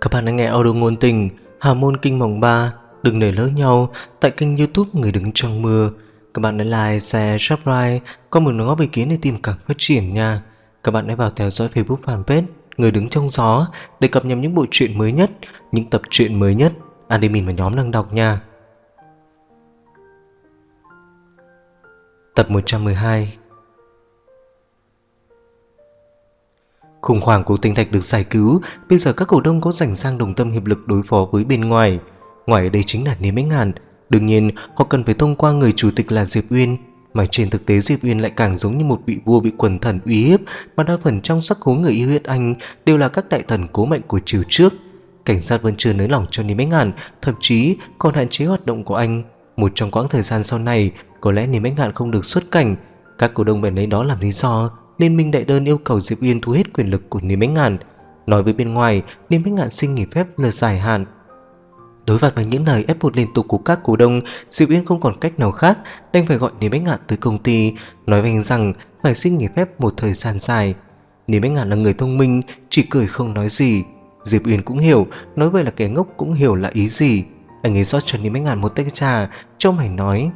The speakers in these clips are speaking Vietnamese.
Các bạn đang nghe audio ngôn tình Hà môn kinh mộng 3. Đừng để lỡ nhau tại kênh YouTube Người đứng trong mưa. Các bạn hãy like, share, subscribe, comment đóng góp ý kiến để tìm cảm phát triển nha. Các bạn hãy vào theo dõi Facebook fanpage Người đứng trong gió để cập nhật những bộ truyện mới nhất, những tập truyện mới nhất admin và nhóm đang đọc nha. Tập 112. Khủng hoảng của tinh thạch được giải cứu, bây giờ các cổ đông có rảnh sang đồng tâm hiệp lực đối phó với bên ngoài. Ngoài ở đây chính là Niêm Bách Ngạn. Đương nhiên họ cần phải thông qua người chủ tịch là Diệp Uyên, mà trên thực tế Diệp Uyên lại càng giống như một vị vua bị quần thần uy hiếp, mà đa phần trong sắc khối người yêu huyết anh đều là các đại thần cố mệnh của triều trước. Cảnh sát vẫn chưa nới lỏng cho Niêm Bách Ngạn, thậm chí còn hạn chế hoạt động của anh. Một trong quãng thời gian sau này, có lẽ Niêm Bách Ngạn không được xuất cảnh. Các cổ đông bèn lấy đó làm lý do Liên minh đại đơn yêu cầu Diệp Uyên thu hết quyền lực của Niêm Bách Ngạn. Nói với bên ngoài, Niêm Bách Ngạn xin nghỉ phép là dài hạn. Đối mặt với những lời ép buộc liên tục của các cổ đông, Diệp Uyên không còn cách nào khác, đành phải gọi Niêm Bách Ngạn tới công ty, nói với anh rằng phải xin nghỉ phép một thời gian dài. Niêm Bách Ngạn là người thông minh, chỉ cười không nói gì. Diệp Uyên cũng hiểu, nói vậy là kẻ ngốc cũng hiểu là ý gì. Anh ấy rót cho Niêm Bách Ngạn một tách trà, trong mày nói: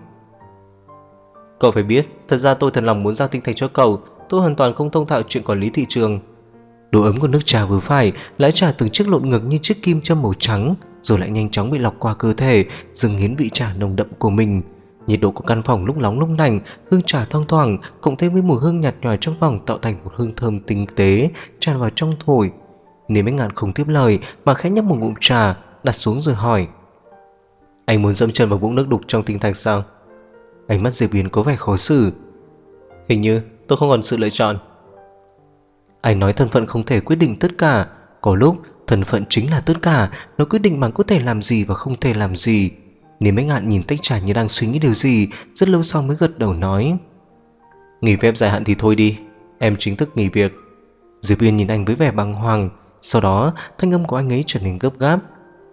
"Cậu phải biết, thật ra tôi thật lòng muốn giao tinh thạch cho cậu. Tôi hoàn toàn không thông thạo chuyện quản lý thị trường." Độ ấm của nước trà vừa phải, lá trà từng chiếc lộn ngược như chiếc kim châm màu trắng, rồi lại nhanh chóng bị lọc qua cơ thể, dâng hiến vị trà nồng đậm của mình. Nhiệt độ của căn phòng lúc nóng lúc lạnh, hương trà thoang thoảng cộng thêm với mùi hương nhạt nhòa trong phòng tạo thành một hương thơm tinh tế tràn vào trong thổi. Niêm Bách Ngạn không tiếp lời mà khẽ nhấp một ngụm trà, đặt xuống rồi hỏi: "Anh muốn dẫm chân vào vũng nước đục trong tinh thạch sao?" Ánh mắt Diệp Uyên có vẻ khó xử. "Hình như tôi không còn sự lựa chọn." Anh nói thân phận không thể quyết định tất cả. Có lúc thân phận chính là tất cả, nó quyết định bằng có thể làm gì và không thể làm gì. Niêm Bách Ngạn nhìn tách trà như đang suy nghĩ điều gì, rất lâu sau mới gật đầu nói: "Nghỉ phép dài hạn thì thôi đi, em chính thức nghỉ việc." Diệp Uyên nhìn anh với vẻ bàng hoàng, sau đó thanh âm của anh ấy trở nên gấp gáp: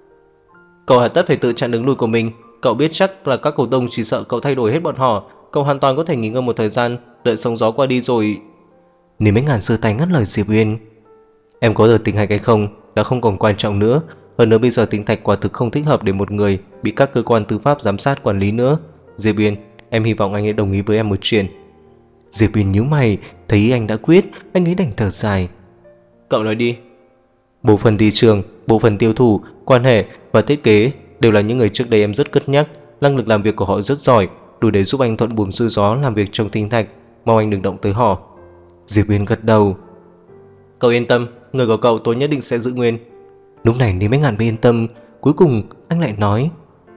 "Cậu hà tất phải tự chặn đứng lui của mình. Cậu biết chắc là các cổ đông chỉ sợ cậu thay đổi hết bọn họ. Cậu hoàn toàn có thể nghỉ ngơi một thời gian, đợi sóng gió qua đi rồi." Niêm Bách Ngạn giơ tay ngắt lời Diệp Uyên: "Em có được tinh thạch hay không đã không còn quan trọng nữa. Hơn nữa bây giờ tinh thạch quả thực không thích hợp để một người bị các cơ quan tư pháp giám sát quản lý nữa. Diệp Uyên, em hy vọng anh ấy đồng ý với em một chuyện." Diệp Uyên nhíu mày, thấy ý anh đã quyết, anh ấy đành thở dài: "Cậu nói đi." "Bộ phận thị trường, bộ phận tiêu thụ, quan hệ và thiết kế đều là những người trước đây em rất cất nhắc. Năng lực làm việc của họ rất giỏi, đủ để giúp anh thuận buồm xuôi gió làm việc trong tinh thạch. Mong anh đừng động tới họ." Diệp Uyên gật đầu: "Cậu yên tâm, người của cậu tôi nhất định sẽ giữ nguyên." Lúc này Niêm Bách Ngạn mới yên tâm. Cuối cùng anh lại nói: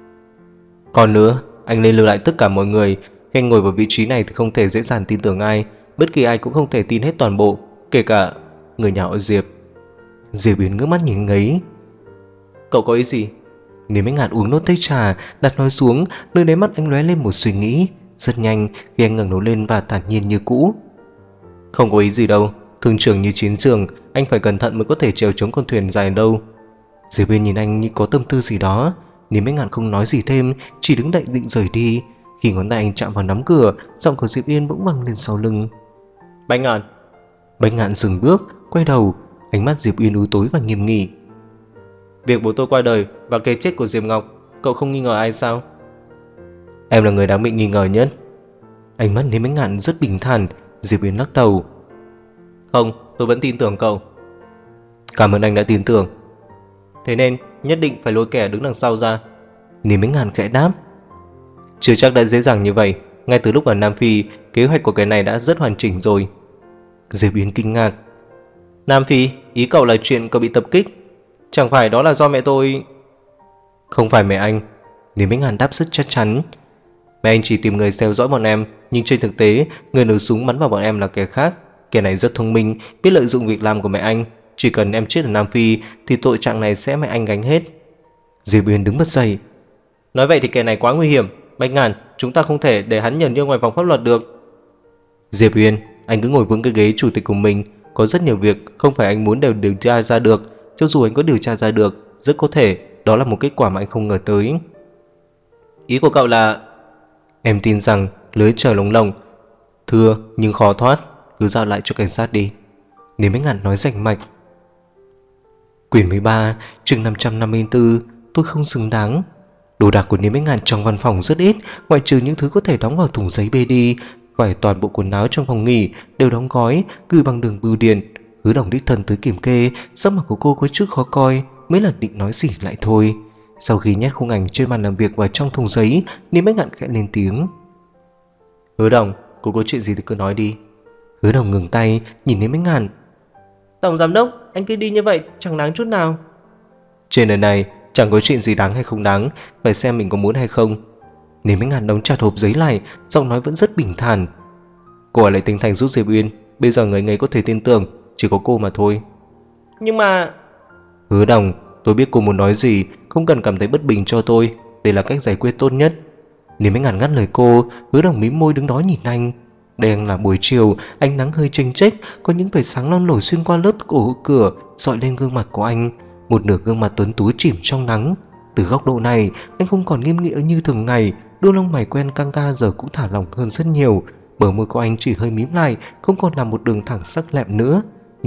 "Còn nữa, anh nên lưu lại tất cả mọi người. Khi anh ngồi vào vị trí này thì không thể dễ dàng tin tưởng ai. Bất kỳ ai cũng không thể tin hết toàn bộ, kể cả người nhà họ Diệp." Diệp Uyên ngước mắt nhìn anh ấy: "Cậu có ý gì?" Niêm Bách Ngạn uống nốt tách trà, đặt nó xuống, nơi đáy mắt anh lóe lên một suy nghĩ. Rất nhanh khi anh ngẩng đầu lên và thản nhiên như cũ: "Không có ý gì đâu, thương trường như chiến trường, anh phải cẩn thận mới có thể chèo chống con thuyền dài đâu." Diệp Uyên nhìn anh như có tâm tư gì đó. Niêm Bách Ngạn không nói gì thêm, chỉ đứng đậy định rời đi. Khi ngón tay anh chạm vào nắm cửa, giọng của Diệp Uyên bỗng vang lên sau lưng: "Bách Ngạn." Bách Ngạn dừng bước, quay đầu, ánh mắt Diệp Uyên u tối và nghiêm nghị: "Việc bố tôi qua đời và cái chết của Diệp Ngọc, cậu không nghi ngờ ai sao?" "Em là người đáng bị nghi ngờ nhất." Ánh mắt Niêm Bách Ngạn rất bình thản. Diệp Uyên lắc đầu: "Không, tôi vẫn tin tưởng cậu." "Cảm ơn anh đã tin tưởng." "Thế nên nhất định phải lôi kẻ đứng đằng sau ra." Niêm Bách Ngạn khẽ đáp: "Chưa chắc đã dễ dàng như vậy. Ngay từ lúc ở Nam Phi, kế hoạch của cái này đã rất hoàn chỉnh rồi." Diệp Uyên kinh ngạc: "Nam Phi? Ý cậu là chuyện cậu bị tập kích? Chẳng phải đó là do mẹ tôi?" "Không phải mẹ anh." Niêm Bách Ngạn đáp rất chắc chắn: "Mẹ anh chỉ tìm người theo dõi bọn em, nhưng trên thực tế người nổ súng bắn vào bọn em là kẻ khác. Kẻ này rất thông minh, biết lợi dụng việc làm của mẹ anh. Chỉ cần em chết ở Nam Phi thì tội trạng này sẽ mẹ anh gánh hết." Diệp Uyên đứng bật dậy: "Nói vậy thì kẻ này quá nguy hiểm. Bách Ngạn, chúng ta không thể để hắn nhờn nhơ ngoài vòng pháp luật được." "Diệp Uyên, anh cứ ngồi vững cái ghế chủ tịch của mình. Có rất nhiều việc không phải anh muốn đều điều tra ra được. Cho dù anh có điều tra ra được, rất có thể đó là một kết quả mà anh không ngờ tới." "Ý của cậu là?" "Em tin rằng lưới trời lồng lồng, thưa nhưng khó thoát. Cứ giao lại cho cảnh sát đi." Niêm Bách Ngạn nói rành mạch. Quyển 13, chương 554, tôi không xứng đáng. Đồ đạc của Niêm Bách Ngạn trong văn phòng rất ít, ngoại trừ những thứ có thể đóng vào thùng giấy bê đi. Vải toàn bộ quần áo trong phòng nghỉ đều đóng gói, gửi bằng đường bưu điện. Hứa Đồng đích thân tới kiểm kê, sắc mặt của cô có chút khó coi, mấy lần định nói gì lại thôi. Sau khi nhét khung ảnh trên bàn làm việc vào trong thùng giấy, Niêm Bách Ngạn khẽ lên tiếng. Hứa Đồng, cô có chuyện gì thì cứ nói đi. Hứa Đồng ngừng tay, nhìn Niêm Bách Ngạn. Tổng giám đốc, anh cứ đi như vậy chẳng đáng chút nào. Trên đời này chẳng có chuyện gì đáng hay không đáng, phải xem mình có muốn hay không. Niêm Bách Ngạn đóng chặt hộp giấy lại, giọng nói vẫn rất bình thản. Cô ấy lấy tinh thành giúp Diệp Uyên, bây giờ người ấy có thể tin tưởng, chỉ có cô mà thôi. Nhưng mà... Hứa Đồng, tôi biết cô muốn nói gì, không cần cảm thấy bất bình cho tôi, đây là cách giải quyết tốt nhất. Niêm Bách Ngạn ngắt lời cô. Hứa Đồng mím môi đứng đó nhìn anh. Đen là buổi chiều, ánh nắng hơi chênh chếch, có những vệt sáng lon lổi xuyên qua lớp cổ cửa, dọi lên gương mặt của anh. Một nửa gương mặt tuấn tú chìm trong nắng. Từ góc độ này, anh không còn nghiêm nghị như thường ngày, đôi lông mày quen căng ca giờ cũng thả lỏng hơn rất nhiều. Bờ môi của anh chỉ hơi mím lại, không còn là một đường thẳng sắc lẹm nữa.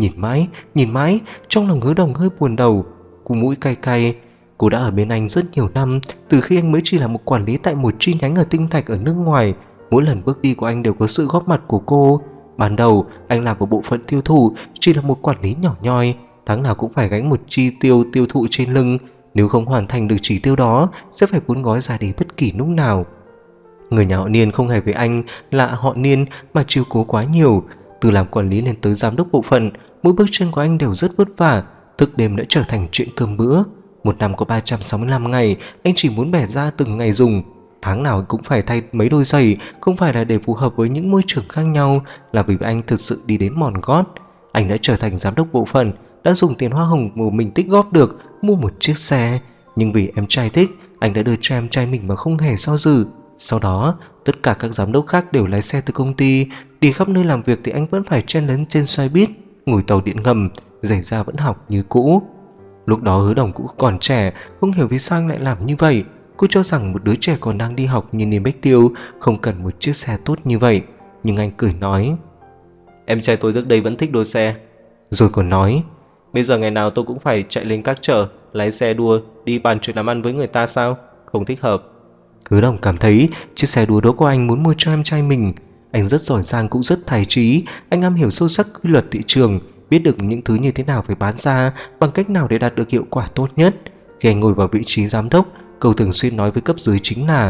Nhìn mãi, trong lòng Hứa Đồng hơi buồn đầu, cú mũi cay cay. Cô đã ở bên anh rất nhiều năm, từ khi anh mới chỉ là một quản lý tại một chi nhánh ở Tinh Thạch ở nước ngoài. Mỗi lần bước đi của anh đều có sự góp mặt của cô. Ban đầu anh làm ở bộ phận tiêu thụ, chỉ là một quản lý nhỏ nhoi, tháng nào cũng phải gánh một chi tiêu tiêu thụ trên lưng. Nếu không hoàn thành được chỉ tiêu đó, sẽ phải cuốn gói ra đi bất kỳ lúc nào. Người nhà họ Niên không hề với anh là họ Niên mà chiếu cố quá nhiều. Từ làm quản lý lên tới giám đốc bộ phận, mỗi bước chân của anh đều rất vất vả, thức đêm đã trở thành chuyện cơm bữa. Một năm có 365 ngày, anh chỉ muốn bẻ ra từng ngày dùng. Tháng nào cũng phải thay mấy đôi giày, không phải là để phù hợp với những môi trường khác nhau, là vì anh thực sự đi đến mòn gót. Anh đã trở thành giám đốc bộ phận, đã dùng tiền hoa hồng của mình tích góp được mua một chiếc xe. Nhưng vì em trai thích, anh đã đưa cho em trai mình mà không hề do dự. Sau đó, tất cả các giám đốc khác đều lái xe từ công ty, đi khắp nơi làm việc thì anh vẫn phải chen lấn trên xe buýt, ngồi tàu điện ngầm, giày da vẫn học như cũ. Lúc đó Hứa Đồng cũng còn trẻ, không hiểu vì sao anh lại làm như vậy. Cô cho rằng một đứa trẻ còn đang đi học như Niêm Bách Tiêu không cần một chiếc xe tốt như vậy. Nhưng anh cười nói, em trai tôi trước đây vẫn thích đua xe. Rồi còn nói, bây giờ ngày nào tôi cũng phải chạy lên các chợ, lái xe đua, đi bàn chuyện làm ăn với người ta sao? Không thích hợp. Hứa Đồng cảm thấy chiếc xe đua đó của anh muốn mua cho em trai mình. Anh rất giỏi giang cũng rất tài trí, anh am hiểu sâu sắc quy luật thị trường, biết được những thứ như thế nào phải bán ra, bằng cách nào để đạt được hiệu quả tốt nhất. Khi anh ngồi vào vị trí giám đốc, câu thường xuyên nói với cấp dưới chính là,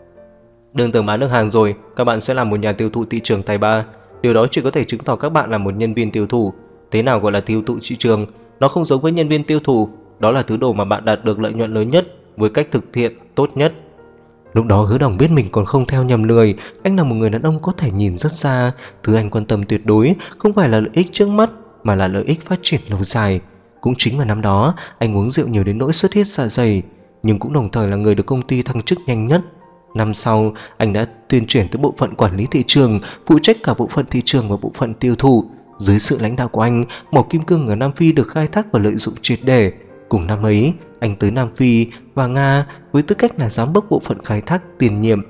đừng tưởng bán được hàng rồi, các bạn sẽ là một nhà tiêu thụ thị trường tài ba. Điều đó chỉ có thể chứng tỏ các bạn là một nhân viên tiêu thụ. Thế nào gọi là tiêu thụ thị trường? Nó không giống với nhân viên tiêu thụ, đó là thứ đồ mà bạn đạt được lợi nhuận lớn nhất với cách thực hiện tốt nhất. Lúc đó Hứa Đồng biết mình còn không theo nhầm lười. Anh là một người đàn ông có thể nhìn rất xa. Thứ anh quan tâm tuyệt đối không phải là lợi ích trước mắt, mà là lợi ích phát triển lâu dài. Cũng chính vào năm đó, anh uống rượu nhiều đến nỗi xuất huyết dạ dày, nhưng cũng đồng thời là người được công ty thăng chức nhanh nhất. Năm sau, anh đã tuyên chuyển tới bộ phận quản lý thị trường, phụ trách cả bộ phận thị trường và bộ phận tiêu thụ. Dưới sự lãnh đạo của anh, mỏ kim cương ở Nam Phi được khai thác và lợi dụng triệt để. Cùng năm ấy, anh tới Nam Phi và Nga với tư cách là giám đốc bộ phận khai thác tiền nhiệm,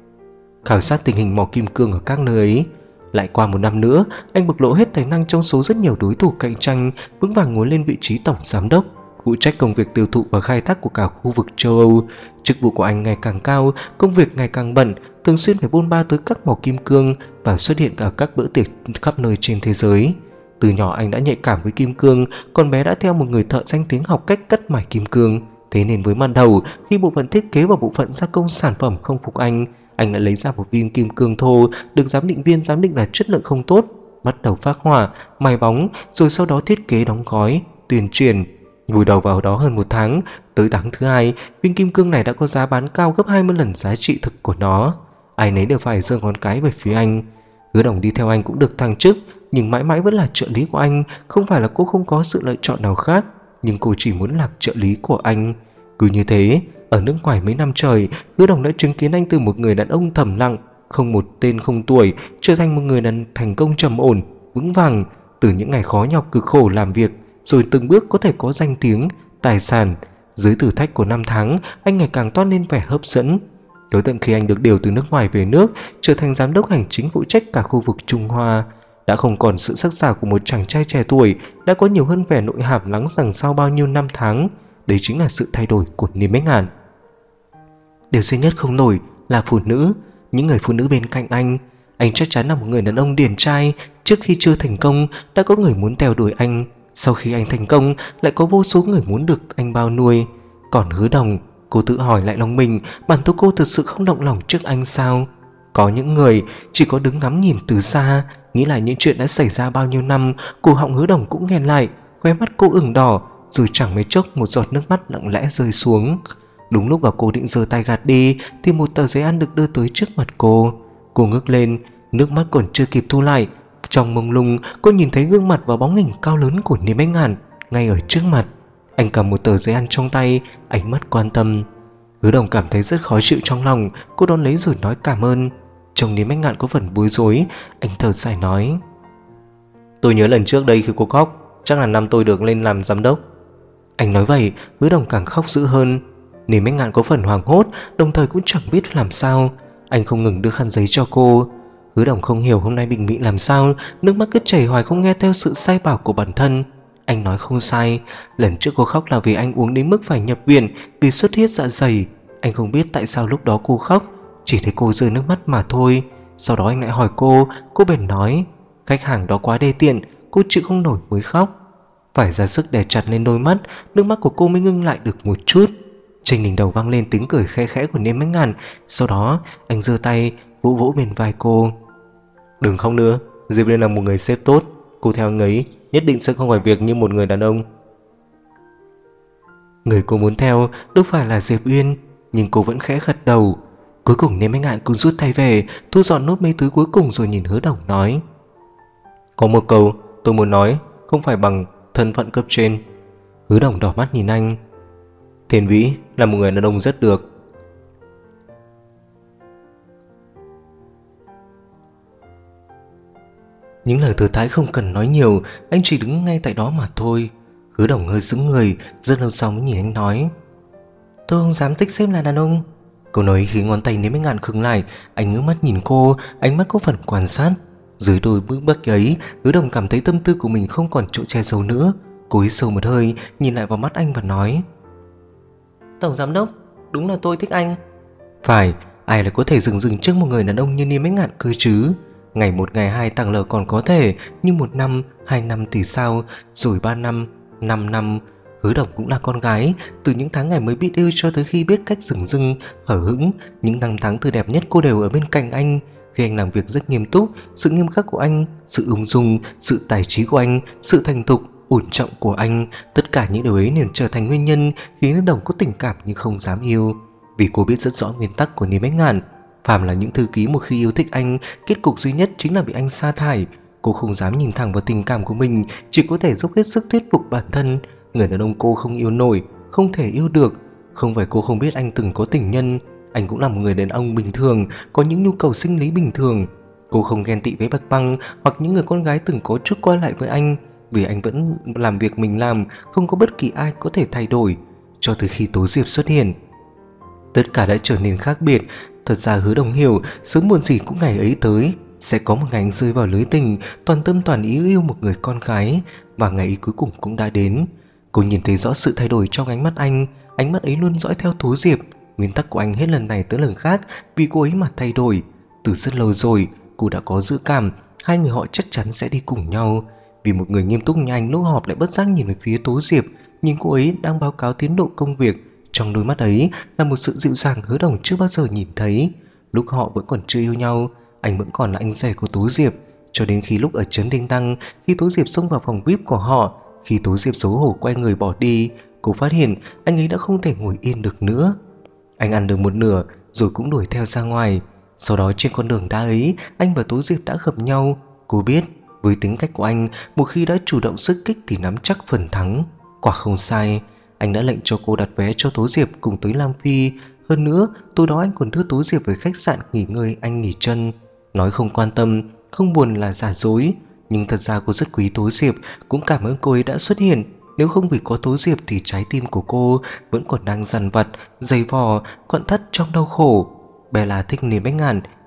khảo sát tình hình mỏ kim cương ở các nơi ấy. Lại qua một năm nữa, anh bộc lộ hết tài năng trong số rất nhiều đối thủ cạnh tranh, vững vàng ngồi lên vị trí tổng giám đốc, phụ trách công việc tiêu thụ và khai thác của cả khu vực châu Âu. Chức vụ của anh ngày càng cao, công việc ngày càng bận, thường xuyên phải bôn ba tới các mỏ kim cương và xuất hiện ở các bữa tiệc khắp nơi trên thế giới. Từ nhỏ anh đã nhạy cảm với kim cương, còn bé đã theo một người thợ danh tiếng học cách cắt mài kim cương. Thế nên với ban đầu, khi bộ phận thiết kế và bộ phận gia công sản phẩm không phục anh đã lấy ra một viên kim cương thô được giám định viên giám định là chất lượng không tốt, bắt đầu phác họa, mài bóng, rồi sau đó thiết kế đóng gói, tuyên truyền. Vùi đầu vào đó hơn một tháng, tới tháng thứ hai, viên kim cương này đã có giá bán cao gấp 20 lần giá trị thực của nó. Ai nấy đều phải giơ ngón cái về phía anh. Hứa Đồng đi theo anh cũng được thăng chức, nhưng mãi mãi vẫn là trợ lý của anh. Không phải là cô không có sự lựa chọn nào khác, nhưng cô chỉ muốn làm trợ lý của anh. Cứ như thế, ở nước ngoài mấy năm trời, Hứa Đồng đã chứng kiến anh từ một người đàn ông thầm lặng, không một tên không tuổi, trở thành một người đàn thành công trầm ổn, vững vàng. Từ những ngày khó nhọc cực khổ làm việc, rồi từng bước có thể có danh tiếng, tài sản. Dưới thử thách của năm tháng, anh ngày càng toát lên vẻ hấp dẫn. Tới tận khi anh được điều từ nước ngoài về nước, trở thành giám đốc hành chính phụ trách cả khu vực Trung Hoa. đã không còn sự sắc sảo của một chàng trai trẻ tuổi, đã có nhiều hơn vẻ nội hàm lắng đằng sau bao nhiêu năm tháng. Đấy chính là sự thay đổi của Niêm Bách Ngạn. Điều duy nhất không nổi là phụ nữ, những người phụ nữ bên cạnh anh. Anh chắc chắn là một người đàn ông điển trai. Trước khi chưa thành công đã có người muốn theo đuổi anh, sau khi anh thành công lại có vô số người muốn được anh bao nuôi. Còn Hứa Đồng, cô tự hỏi lại lòng mình, bản thân cô thực sự không động lòng trước anh sao? Có những người chỉ có đứng ngắm nhìn từ xa, nghĩ lại những chuyện đã xảy ra bao nhiêu năm. Cổ họng Hứa Đồng cũng nghẹn lại, khóe mắt cô ửng đỏ, rồi chẳng mấy chốc một giọt nước mắt lặng lẽ rơi xuống. Đúng lúc vào cô định giơ tay gạt đi thì một tờ giấy ăn được đưa tới trước mặt cô. Cô ngước lên, nước mắt còn chưa kịp thu lại, trong mông lung cô nhìn thấy gương mặt và bóng hình cao lớn của Niêm Bách Ngạn ngay ở trước mặt. Anh cầm một tờ giấy ăn trong tay, ánh mắt quan tâm. Hứa Đồng cảm thấy rất khó chịu trong lòng, cô đón lấy rồi nói cảm ơn. Trông Niêm Bách Ngạn có phần bối rối, anh thở dài nói: Tôi nhớ lần trước đây khi cô khóc, chắc là năm tôi được lên làm giám đốc. Anh nói vậy, Hứa Đồng càng khóc dữ hơn. Niêm Bách Ngạn có phần hoảng hốt, đồng thời cũng chẳng biết làm sao. Anh không ngừng đưa khăn giấy cho cô. Hứa Đồng không hiểu hôm nay mình bị làm sao, nước mắt cứ chảy hoài không nghe theo sự sai bảo của bản thân. Anh nói không sai, lần trước cô khóc là vì anh uống đến mức phải nhập viện vì xuất huyết dạ dày. Anh không biết tại sao lúc đó cô khóc, chỉ thấy cô rơi nước mắt mà thôi. Sau đó anh lại hỏi cô bèn nói: Khách hàng đó quá đê tiện, cô chịu không nổi mới khóc. Phải ra sức đè chặt lên đôi mắt, nước mắt của cô mới ngưng lại được một chút. Trên đỉnh đầu vang lên tiếng cười khe khẽ của Niêm Bách Ngạn. Sau đó anh giơ tay vỗ vỗ bên vai cô: Đừng khóc nữa, Diệp Liên là một người sếp tốt, cô theo anh ấy nhất định sẽ không phải việc như một người đàn ông. Người cô muốn theo đâu phải là Diệp Uyên, nhưng cô vẫn khẽ gật đầu. Cuối cùng Niêm Bách Ngạn cũng rút tay về, thu dọn nốt mấy thứ cuối cùng rồi nhìn Hứa Đồng nói: Có một câu tôi muốn nói, không phải bằng thân phận cấp trên. Hứa Đồng đỏ mắt nhìn anh: Thiên Vĩ là một người đàn ông rất được. Những lời thừa thãi không cần nói nhiều, anh chỉ đứng ngay tại đó mà thôi. Hứa Đồng hơi sững người, rất lâu sau mới nhìn anh nói: Tôi không dám tích xếp là đàn ông. Câu nói khiến ngón tay Niêm Bách Ngạn khựng lại. Anh ngước mắt nhìn cô, ánh mắt có phần quan sát. Dưới đôi bước bách ấy, Hứa Đồng cảm thấy tâm tư của mình không còn chỗ che giấu nữa. Cô hít sâu một hơi, nhìn lại vào mắt anh và nói: Tổng giám đốc, đúng là tôi thích anh. Phải, ai lại có thể dừng trước một người đàn ông như Niêm Bách Ngạn cơ chứ? Ngày một ngày hai tàng lờ còn có thể, nhưng 1 năm, 2 năm thì sao? Rồi 3 năm, 5 năm. Hứa Đồng cũng là con gái, từ những tháng ngày mới biết yêu cho tới khi biết cách dừng hở hững, những năm tháng tươi đẹp nhất cô đều ở bên cạnh anh. Khi anh làm việc rất nghiêm túc, sự nghiêm khắc của anh, sự ung dung, sự tài trí của anh, sự thành thục, ổn trọng của anh, tất cả những điều ấy liền trở thành nguyên nhân khiến Hứa Đồng có tình cảm nhưng không dám yêu. Vì cô biết rất rõ nguyên tắc của Niêm Bách Ngạn, phàm là những thư ký một khi yêu thích anh, kết cục duy nhất chính là bị anh sa thải. Cô không dám nhìn thẳng vào tình cảm của mình, chỉ có thể dốc hết sức thuyết phục bản thân. Người đàn ông cô không yêu nổi, không thể yêu được. Không phải cô không biết anh từng có tình nhân, anh cũng là một người đàn ông bình thường, có những nhu cầu sinh lý bình thường. Cô không ghen tị với Bạch Băng hoặc những người con gái từng có chút qua lại với anh, vì anh vẫn làm việc mình làm, không có bất kỳ ai có thể thay đổi. Cho tới khi Tố Diệp xuất hiện, tất cả đã trở nên khác biệt. Thật ra Hứa Đồng hiểu sớm muộn gì cũng ngày ấy tới, sẽ có một ngày anh rơi vào lưới tình, toàn tâm toàn ý yêu một người con gái. Và ngày ấy cuối cùng cũng đã đến. Cô nhìn thấy rõ sự thay đổi trong ánh mắt anh. Ánh mắt ấy luôn dõi theo Tố Diệp. Nguyên tắc của anh hết lần này tới lần khác vì cô ấy mà thay đổi. Từ rất lâu rồi cô đã có dự cảm hai người họ chắc chắn sẽ đi cùng nhau. Vì một người nghiêm túc như anh lúc họp lại bất giác nhìn về phía Tố Diệp, nhìn cô ấy đang báo cáo tiến độ công việc. Trong đôi mắt ấy là một sự dịu dàng Hứa Đồng chưa bao giờ nhìn thấy. Lúc họ vẫn còn chưa yêu nhau, anh vẫn còn là anh rể của Tố Diệp. Cho đến khi lúc ở trấn Đinh Tăng, khi Tố Diệp xông vào phòng VIP của họ, khi Tố Diệp xấu hổ quay người bỏ đi, cô phát hiện anh ấy đã không thể ngồi yên được nữa. Anh ăn được một nửa rồi cũng đuổi theo ra ngoài. Sau đó trên con đường đá ấy, anh và Tố Diệp đã gặp nhau. Cô biết với tính cách của anh, một khi đã chủ động xuất kích thì nắm chắc phần thắng. Quả không sai, anh đã lệnh cho cô đặt vé cho Tố Diệp cùng tới Lam Phi. Hơn nữa, tối đó anh còn đưa Tố Diệp về khách sạn nghỉ ngơi anh nghỉ chân. Nói không quan tâm, không buồn là giả dối. Nhưng thật ra cô rất quý Tố Diệp, cũng cảm ơn cô ấy đã xuất hiện. Nếu không vì có Tố Diệp thì trái tim của cô vẫn còn đang dằn vặt, dày vò, quặn thắt trong đau khổ. Bella thích Niêm Bách Ngạn,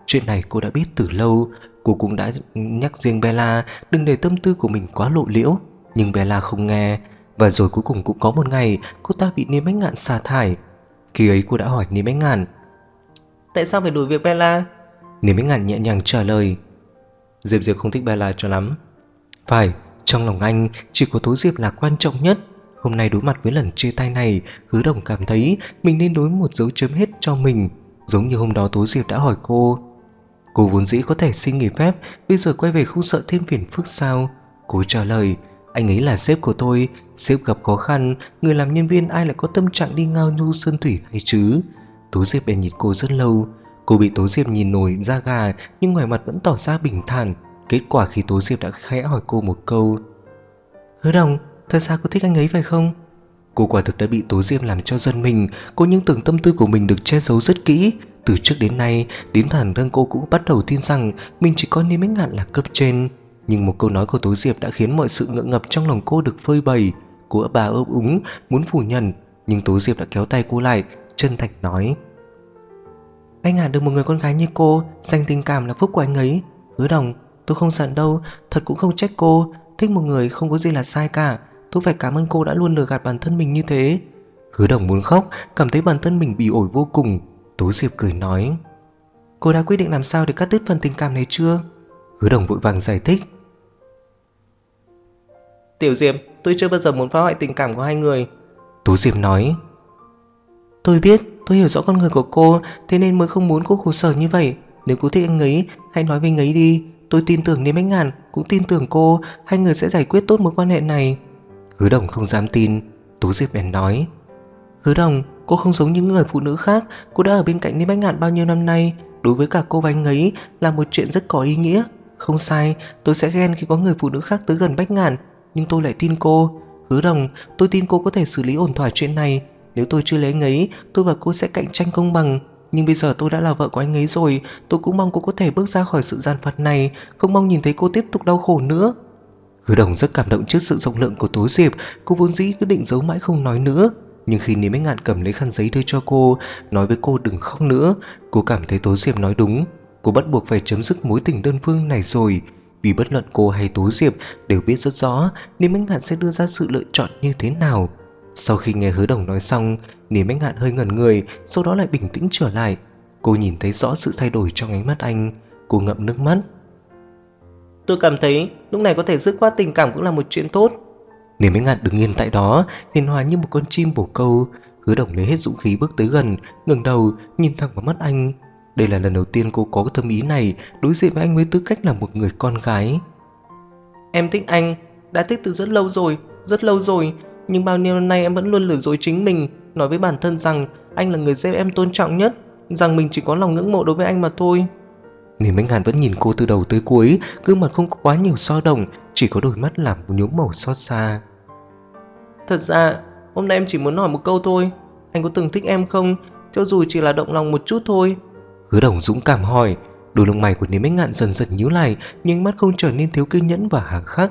Chuyện này cô đã biết từ lâu. Cô cũng đã nhắc riêng Bella đừng để tâm tư của mình quá lộ liễu, nhưng Bella không nghe. Và rồi cuối cùng cũng có một ngày cô ta bị Niêm Bách Ngạn sa thải. Khi ấy cô đã hỏi Niêm Bách Ngạn: tại sao phải đuổi việc Bella? Niêm Bách Ngạn nhẹ nhàng trả lời: Diệp Diệp không thích Bella cho lắm. Phải, trong lòng anh chỉ có Tố Diệp là quan trọng nhất. Hôm nay đối mặt với lần chia tay này, Hứa Đồng cảm thấy mình nên đối một dấu chấm hết cho mình. Giống như hôm đó Tố Diệp đã hỏi cô vốn dĩ có thể xin nghỉ phép, bây giờ quay về không sợ thêm phiền phức sao? Cô trả lời: anh ấy là sếp của tôi, sếp gặp khó khăn, người làm nhân viên ai lại có tâm trạng đi ngao nhu sơn thủy hay chứ? Tố Diệp bèn nhìn cô rất lâu. Cô bị Tố Diệp nhìn nổi da gà, nhưng ngoài mặt vẫn tỏ ra bình thản. Kết quả khi Tố Diệp đã khẽ hỏi cô một câu: Hứa Đồng, thật ra cô thích anh ấy phải không? Cô quả thực đã bị Tố Diệp làm cho giận mình. Cô những tưởng tâm tư của mình được che giấu rất kỹ. Từ trước đến nay, đến bản thân cô cũng bắt đầu tin rằng mình chỉ coi Niêm Bách Ngạn là cấp trên. Nhưng một câu nói của Tố Diệp đã khiến mọi sự ngượng ngập trong lòng cô được phơi bày. Cô ấp úng muốn phủ nhận, nhưng Tố Diệp đã kéo tay cô lại, chân thành nói: anh Ngạn được một người con gái như cô dành tình cảm là phúc của anh ấy. Hứa Đồng, tôi không giận đâu, thật cũng không trách cô. Thích một người không có gì là sai cả. Tôi phải cảm ơn cô đã luôn lừa gạt bản thân mình như thế. Hứa Đồng muốn khóc, cảm thấy bản thân mình bỉ ổi vô cùng. Tố Diệp cười nói: cô đã quyết định làm sao để cắt đứt phần tình cảm này chưa? Hứa Đồng vội vàng giải thích: Tiểu Diệp, tôi chưa bao giờ muốn phá hoại tình cảm của hai người. Tố Diệp nói: tôi biết, tôi hiểu rõ con người của cô, thế nên mới không muốn cô khổ sở như vậy. Nếu cô thích anh ấy, hãy nói với anh ấy đi. Tôi tin tưởng Niêm Bách Ngạn cũng tin tưởng cô, hai người sẽ giải quyết tốt mối quan hệ này. Hứa Đồng không dám tin. Tố Diệp bèn nói: Hứa Đồng, cô không giống những người phụ nữ khác. Cô đã ở bên cạnh Niêm Bách Ngạn bao nhiêu năm nay. Đối với cả cô và anh ấy là một chuyện rất có ý nghĩa. Không sai, tôi sẽ ghen khi có người phụ nữ khác tới gần Bách Ngạn, nhưng tôi lại tin cô. Hứa Đồng, tôi tin cô có thể xử lý ổn thỏa chuyện này. Nếu tôi chưa lấy anh ấy, tôi và cô sẽ cạnh tranh công bằng. Nhưng bây giờ tôi đã là vợ của anh ấy rồi. Tôi cũng mong cô có thể bước ra khỏi sự gian phạt này, không mong nhìn thấy cô tiếp tục đau khổ nữa. Hứa Đồng rất cảm động trước sự rộng lượng của Tố Diệp. Cô vốn dĩ cứ định giấu mãi không nói nữa, nhưng khi Niêm Bách Ngạn cầm lấy khăn giấy đưa cho cô, nói với cô đừng khóc nữa, cô cảm thấy Tố Diệp nói đúng. Cô bắt buộc phải chấm dứt mối tình đơn phương này rồi. Vì bất luận cô hay Tố Diệp đều biết rất rõ Niêm Bách Ngạn sẽ đưa ra sự lựa chọn như thế nào. Sau khi nghe Hứa Đồng nói xong, Niêm Bách Ngạn hơi ngẩn người, sau đó lại bình tĩnh trở lại. Cô nhìn thấy rõ sự thay đổi trong ánh mắt anh. Cô ngậm nước mắt. Tôi cảm thấy lúc này có thể dứt khoát tình cảm cũng là một chuyện tốt. Niêm Bách Ngạn đứng yên tại đó, hiền hòa như một con chim bồ câu. Hứa Đồng lấy hết dũng khí bước tới gần, ngẩng đầu nhìn thẳng vào mắt anh. Đây là lần đầu tiên cô có tâm ý này, đối diện với anh với tư cách là một người con gái. Em thích anh, đã thích từ rất lâu rồi. Nhưng bao nhiêu năm nay em vẫn luôn lừa dối chính mình, nói với bản thân rằng anh là người sếp em tôn trọng nhất, rằng mình chỉ có lòng ngưỡng mộ đối với anh mà thôi. Niêm Bách Ngạn vẫn nhìn cô từ đầu tới cuối, gương mặt không có quá nhiều dao động, chỉ có đôi mắt làm nhuốm màu xót xa. Thật ra hôm nay em chỉ muốn hỏi một câu thôi, anh có từng thích em không, cho dù chỉ là động lòng một chút thôi. Hứa Đồng dũng cảm hỏi. Đôi lông mày của Niêm Bách Ngạn dần dần nhíu lại, nhưng ánh mắt không trở nên thiếu kiên nhẫn và hà khắc.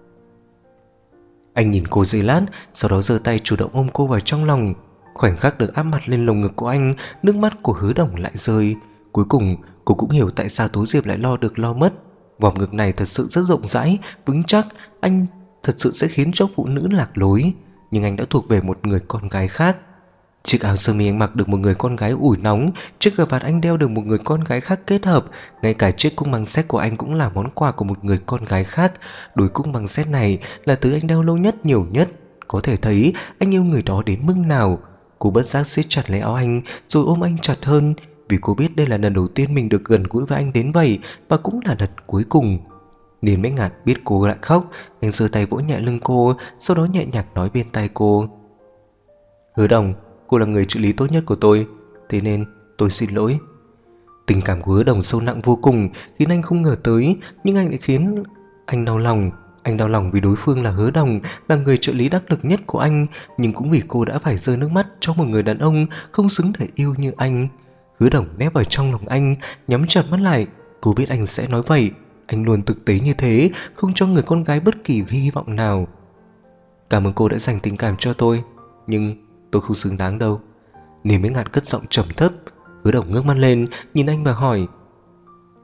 Anh nhìn cô giây lát, sau đó giơ tay chủ động ôm cô vào trong lòng. Khoảnh khắc được áp mặt lên lồng ngực của anh, nước mắt của Hứa Đồng lại rơi. Cuối cùng cô cũng hiểu tại sao Tố Diệp lại lo được lo mất. Vòng ngực này thật sự rất rộng rãi, vững chắc. Anh thật sự sẽ khiến cho phụ nữ lạc lối. Nhưng anh đã thuộc về một người con gái khác. Chiếc áo sơ mi anh mặc được một người con gái ủi nóng, chiếc cà vạt anh đeo được một người con gái khác kết hợp, ngay cả chiếc cung bằng sét của anh cũng là món quà của một người con gái khác. Đôi cung bằng sét này là thứ anh đeo lâu nhất, nhiều nhất. Có thể thấy anh yêu người đó đến mức nào. Cô bất giác siết chặt lấy áo anh rồi ôm anh chặt hơn, vì cô biết đây là lần đầu tiên mình được gần gũi với anh đến vậy, và cũng là lần cuối cùng. Niên Bách Ngạn biết cô lại khóc, anh giơ tay vỗ nhẹ lưng cô, sau đó nhẹ nhàng nói bên tai cô: Hứa Đồng, cô là người trợ lý tốt nhất của tôi, thế nên tôi xin lỗi. Tình cảm của Hứa Đồng sâu nặng vô cùng, khiến anh không ngờ tới, nhưng anh lại khiến anh đau lòng. Anh đau lòng vì đối phương là Hứa Đồng, là người trợ lý đắc lực nhất của anh, nhưng cũng vì cô đã phải rơi nước mắt cho một người đàn ông không xứng để yêu như anh. Hứa Đồng nép vào trong lòng anh, nhắm chặt mắt lại. Cô biết anh sẽ nói vậy. Anh luôn thực tế như thế, không cho người con gái bất kỳ hy vọng nào. Cảm ơn cô đã dành tình cảm cho tôi, nhưng tôi không xứng đáng đâu. Niêm Bách Ngạn cất giọng trầm thấp. Hứa Đồng ngước mắt lên nhìn anh và hỏi: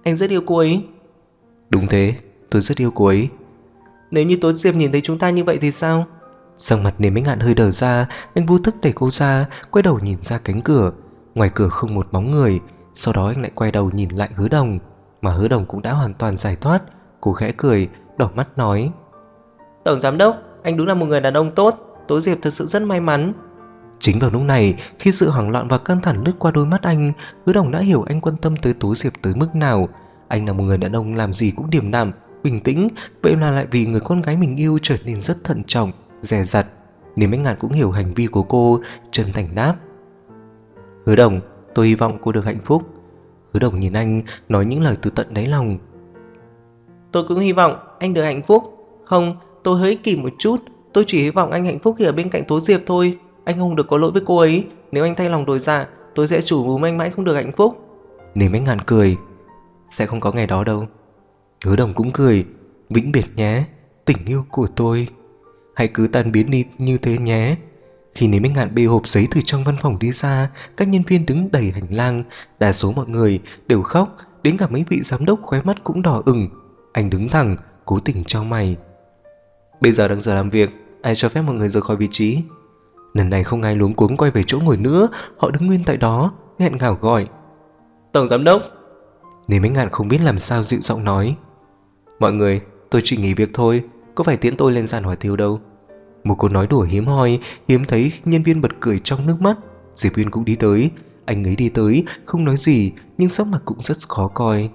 Anh rất yêu cô ấy. Đúng thế, tôi rất yêu cô ấy. Nếu như Tố Diệp nhìn thấy chúng ta như vậy thì sao? Sắc mặt Niềm Ánh Ngạn hơi đờ ra, anh vô thức đẩy cô ra, quay đầu nhìn ra cánh cửa. Ngoài cửa không một bóng người. Sau đó anh lại quay đầu nhìn lại Hứa Đồng, mà Hứa Đồng cũng đã hoàn toàn giải thoát. Cô khẽ cười, đỏ mắt nói: Tổng giám đốc, anh đúng là một người đàn ông tốt. Tố Diệp thật sự rất may mắn. Chính vào lúc này, khi sự hoảng loạn và căng thẳng lướt qua đôi mắt anh, Hứa Đồng đã hiểu anh quan tâm tới Tố Diệp tới mức nào. Anh là một người đàn ông làm gì cũng điềm đạm, bình tĩnh, vậy mà lại vì người con gái mình yêu trở nên rất thận trọng, dè dặt. Niềm Ánh Ngạn cũng hiểu hành vi của cô, chân thành đáp: Hứa Đồng, tôi hy vọng cô được hạnh phúc. Hứa Đồng nhìn anh, nói những lời từ tận đáy lòng. Tôi cũng hy vọng anh được hạnh phúc. Không, tôi hơi ích kỷ một chút. Tôi chỉ hy vọng anh hạnh phúc khi ở bên cạnh Tố Diệp thôi. Anh không được có lỗi với cô ấy. Nếu anh thay lòng đổi dạ, tôi sẽ chủ mưu anh mãi không được hạnh phúc. Niềm Ánh Ngạn cười: Sẽ không có ngày đó đâu. Hứa Đồng cũng cười: Vĩnh biệt nhé, tình yêu của tôi. Hãy cứ tan biến đi như thế nhé. Khi Niềm Ánh Ngạn bê hộp giấy từ trong văn phòng đi ra, các nhân viên đứng đầy hành lang. Đa số mọi người đều khóc, đến cả mấy vị giám đốc khóe mắt cũng đỏ ửng. Anh đứng thẳng, cố tình chau mày. Bây giờ đang giờ làm việc, ai cho phép mọi người rời khỏi vị trí? Lần này không ai luống cuống quay về chỗ ngồi nữa, họ đứng nguyên tại đó, nghẹn ngào gọi: Tổng giám đốc. Niềm Ánh Ngạn không biết làm sao dịu giọng nói: Mọi người, tôi chỉ nghỉ việc thôi, có phải tiễn tôi lên giàn hỏa thiêu đâu. Một câu nói đùa hiếm hoi, hiếm thấy, nhân viên bật cười trong nước mắt. Diệp Uyên cũng đi tới. Anh ấy đi tới, không nói gì, nhưng sắc mặt cũng rất khó coi.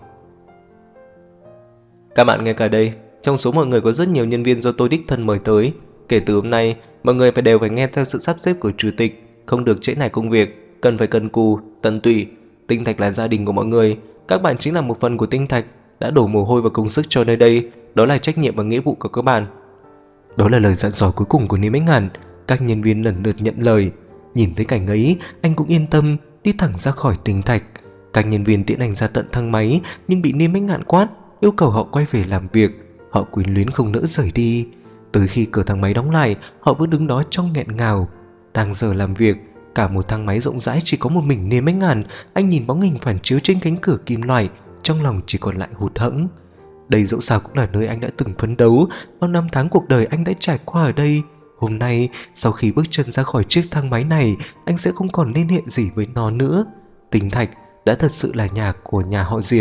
Các bạn nghe cả đây, trong số mọi người có rất nhiều nhân viên do tôi đích thân mời tới. Kể từ hôm nay, mọi người đều phải nghe theo sự sắp xếp của chủ tịch, không được trễ nải công việc, cần phải cần cù, tận tụy. Tinh Thạch là gia đình của mọi người, các bạn chính là một phần của Tinh Thạch, đã đổ mồ hôi và công sức cho nơi đây, đó là trách nhiệm và nghĩa vụ của các bạn. Đó là lời dặn dò cuối cùng của Niêm Ánh Ngạn. Các nhân viên lần lượt nhận lời. Nhìn thấy cảnh ấy, anh cũng yên tâm, đi thẳng ra khỏi Tinh Thạch. Các nhân viên tiễn anh ra tận thang máy, nhưng bị Niêm Ánh Ngạn quát, yêu cầu họ quay về làm việc. Họ quyến luyến không nỡ rời đi. Tới khi cửa thang máy đóng lại, họ vẫn đứng đó trong nghẹn ngào. Đang giờ làm việc, cả một thang máy rộng rãi chỉ có một mình Niêm Ánh Ngạn. Anh nhìn bóng hình phản chiếu trên cánh cửa kim loại, trong lòng chỉ còn lại hụt hẫng. Đây dẫu sao cũng là nơi anh đã từng phấn đấu, bao năm tháng cuộc đời anh đã trải qua ở đây. Hôm nay, sau khi bước chân ra khỏi chiếc thang máy này, anh sẽ không còn liên hệ gì với nó nữa. Tinh Thạch đã thật sự là nhà của nhà họ Diệp.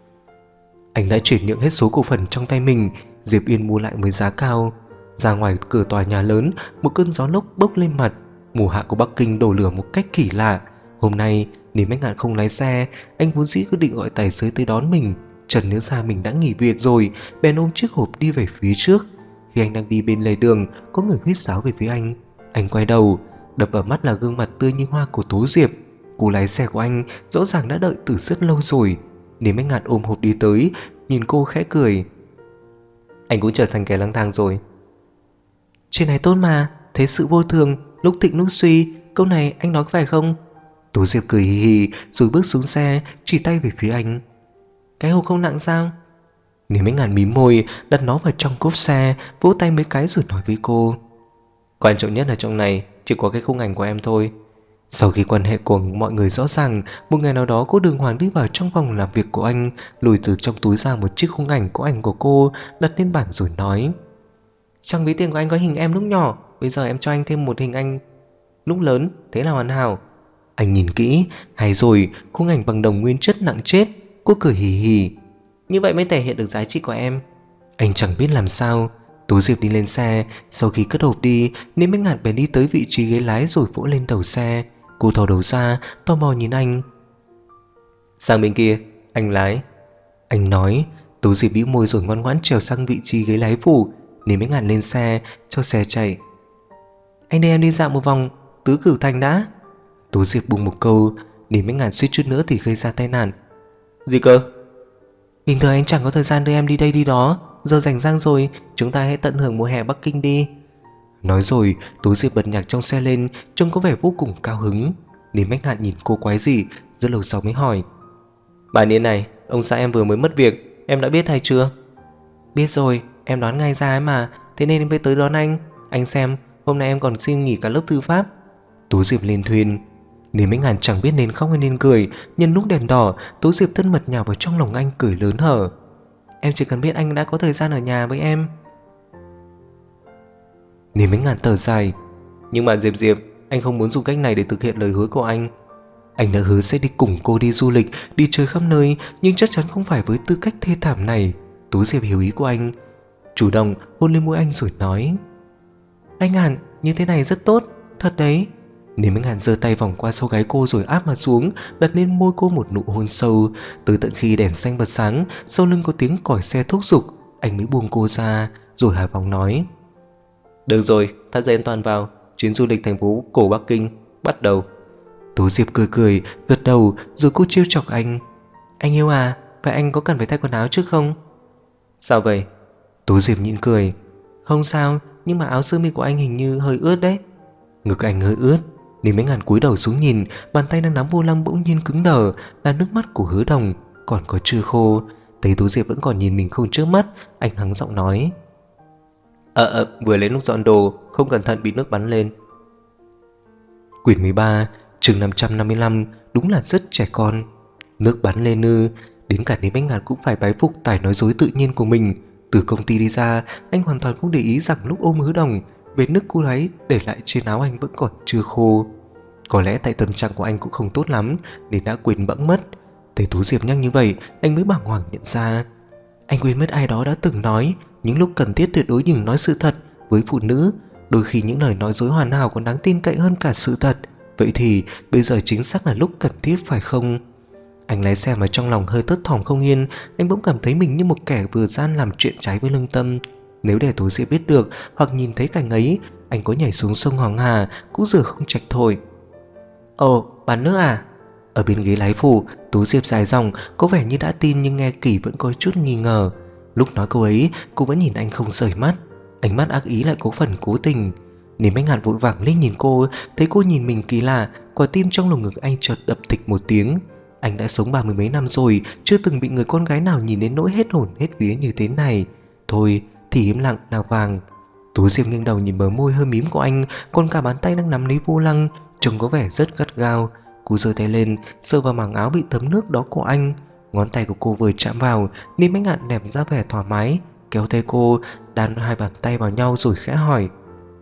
Anh đã chuyển nhượng hết số cổ phần trong tay mình, Diệp Uyên mua lại với giá cao. Ra ngoài cửa tòa nhà lớn, một cơn gió lốc bốc lên mặt. Mùa hạ của Bắc Kinh đổ lửa một cách kỳ lạ. Hôm nay, Niềm Ánh Ngạn không lái xe, anh vốn dĩ cứ định gọi tài xế tới đón mình. Chợt nhớ ra mình đã nghỉ việc rồi, bèn ôm chiếc hộp đi về phía trước. Khi anh đang đi bên lề đường, có người huýt sáo về phía anh. Anh quay đầu, đập vào mắt là gương mặt tươi như hoa của Tố Diệp. Cô lái xe của anh rõ ràng đã đợi từ rất lâu rồi. Niềm Ánh Ngạn ôm hộp đi tới, nhìn cô khẽ cười. Anh cũng trở thành kẻ lang thang rồi. Chuyện này tốt mà, thế sự vô thường, lúc thịnh lúc suy, câu này anh nói có phải không? Tố Diệp cười hì hì rồi bước xuống xe, chỉ tay về phía anh. Cái hộp không nặng sao? Niềm Ánh Ngạn mím môi, đặt nó vào trong cốp xe, vỗ tay mấy cái rồi nói với cô. Quan trọng nhất là trong này chỉ có cái khung ảnh của em thôi. Sau khi quan hệ của mọi người rõ ràng, một ngày nào đó cô đường hoàng đi vào trong phòng làm việc của anh, lùi từ trong túi ra một chiếc khung ảnh có ảnh của cô, đặt lên bàn rồi nói. Trong ví tiền của anh có hình em lúc nhỏ, bây giờ em cho anh thêm một hình anh lúc lớn, thế là hoàn hảo. Anh nhìn kỹ, hay rồi, khung ảnh bằng đồng nguyên chất nặng chết. Cô cười hì hì. Như vậy mới thể hiện được giá trị của em. Anh chẳng biết làm sao. Tố Diệp đi lên xe. Sau khi cất hộp đi, Niêm Ánh Ngạn bèn đi tới vị trí ghế lái rồi vỗ lên đầu xe. Cô thò đầu ra, tò mò nhìn anh. Sang bên kia, anh lái. Anh nói. Tố Diệp bĩu môi rồi ngoan ngoãn trèo sang vị trí ghế lái phụ. Niêm Ánh Ngạn lên xe, cho xe chạy. Anh đưa em đi dạo một vòng Tứ Cửu Thành đã. Tố Diệp bùng một câu. Niêm Ánh Ngạn suýt chút nữa thì gây ra tai nạn. Gì cơ? Bình thường anh chẳng có thời gian đưa em đi đây đi đó, giờ rảnh rang rồi, chúng ta hãy tận hưởng mùa hè Bắc Kinh đi. Nói rồi, Tố Diệp bật nhạc trong xe lên, trông có vẻ vô cùng cao hứng. Niềm Ánh Ngạn nhìn cô quái dị, rất lâu sau mới hỏi. Bà Niên này, ông xã em vừa mới mất việc, em đã biết hay chưa? Biết rồi, em đoán ngay ra ấy mà, thế nên em mới tới đón anh. Anh xem, hôm nay em còn xin nghỉ cả lớp thư pháp. Tố Diệp lên thuyền. Nên mấy ngàn chẳng biết nên khóc hay nên cười. Nhân lúc đèn đỏ, Tố Diệp thân mật nhào vào trong lòng anh cười lớn hở. Em chỉ cần biết anh đã có thời gian ở nhà với em. Nên mấy ngàn thở dài. Nhưng mà Diệp, anh không muốn dùng cách này để thực hiện lời hứa của anh. Anh đã hứa sẽ đi cùng cô đi du lịch, đi chơi khắp nơi, nhưng chắc chắn không phải với tư cách thê thảm này. Tố Diệp hiểu ý của anh, chủ động hôn lên môi anh rồi nói. Anh Ngàn, như thế này rất tốt, thật đấy. Nên mấy Ngàn giơ tay vòng qua sau gáy cô rồi áp mặt xuống, đặt lên môi cô một nụ hôn sâu. Tới tận khi đèn xanh bật sáng, sau lưng có tiếng còi xe thúc giục, anh mới buông cô ra, rồi hài vòng nói. Được rồi, thắt dây an toàn vào, chuyến du lịch thành phố cổ Bắc Kinh bắt đầu. Tố Diệp cười cười, gật đầu, rồi cô trêu chọc anh. Anh yêu à, vậy anh có cần phải thay quần áo trước không? Sao vậy? Tố Diệp nhịn cười. Không sao, nhưng mà áo sơ mi của anh hình như hơi ướt đấy. Ngực anh hơi ướt, nên mấy ngàn cúi đầu xuống nhìn, bàn tay đang nắm vô lăng bỗng nhiên cứng đờ, là nước mắt của Hứa Đồng, còn có chưa khô. Thấy Tố Diệp vẫn còn nhìn mình không chớp mắt, anh hắng giọng nói. Vừa lấy lúc dọn đồ, không cẩn thận bị nước bắn lên. Quyển 13, chương 555, đúng là rất trẻ con. Nước bắn lên ư? Đến cả Đế Bách Ngạn cũng phải bái phục tài nói dối tự nhiên của mình. Từ công ty đi ra, anh hoàn toàn không để ý rằng lúc ôm Hứa Đồng, vết nước cô ấy để lại trên áo anh vẫn còn chưa khô. Có lẽ tại tâm trạng của anh cũng không tốt lắm nên đã quên bẵng mất. Thấy Tú Diệp nhắc như vậy, anh mới bàng hoàng nhận ra. Anh quên mất ai đó đã từng nói, những lúc cần thiết tuyệt đối đừng nói sự thật. Với phụ nữ, đôi khi những lời nói dối hoàn hảo còn đáng tin cậy hơn cả sự thật. Vậy thì bây giờ chính xác là lúc cần thiết phải không? Anh lái xe mà trong lòng hơi thất thỏm không yên. Anh bỗng cảm thấy mình như một kẻ vừa gian làm chuyện trái với lương tâm. Nếu để Tú Diệp biết được hoặc nhìn thấy cảnh ấy, anh có nhảy xuống sông Hoàng Hà cũng rửa không trạch thôi. Ồ, bán nước à? Ở bên ghế lái phụ, Tú Diệp dài dòng, có vẻ như đã tin nhưng nghe Kỳ vẫn có chút nghi ngờ. Lúc nói câu ấy, cô vẫn nhìn anh không rời mắt. Ánh mắt ác ý lại có phần cố tình. Nên Bách Ngạn vội vàng lên nhìn cô, thấy cô nhìn mình kỳ lạ, quả tim trong lồng ngực anh chợt đập thịch một tiếng. Anh đã sống 30 mấy năm rồi, chưa từng bị người con gái nào nhìn đến nỗi hết hồn hết vía như thế này. Thôi thì im lặng nào vàng. Tú Diệp nghiêng đầu nhìn bờ môi hơi mím của anh, còn cả bàn tay đang nắm lấy vô lăng, trông có vẻ rất gắt gao. Cô giơ tay lên, sờ vào mảng áo bị thấm nước đó của anh. Ngón tay của cô vừa chạm vào, nên Bách Ngạn đẹp ra vẻ thoải mái, kéo tay cô, đan hai bàn tay vào nhau rồi khẽ hỏi.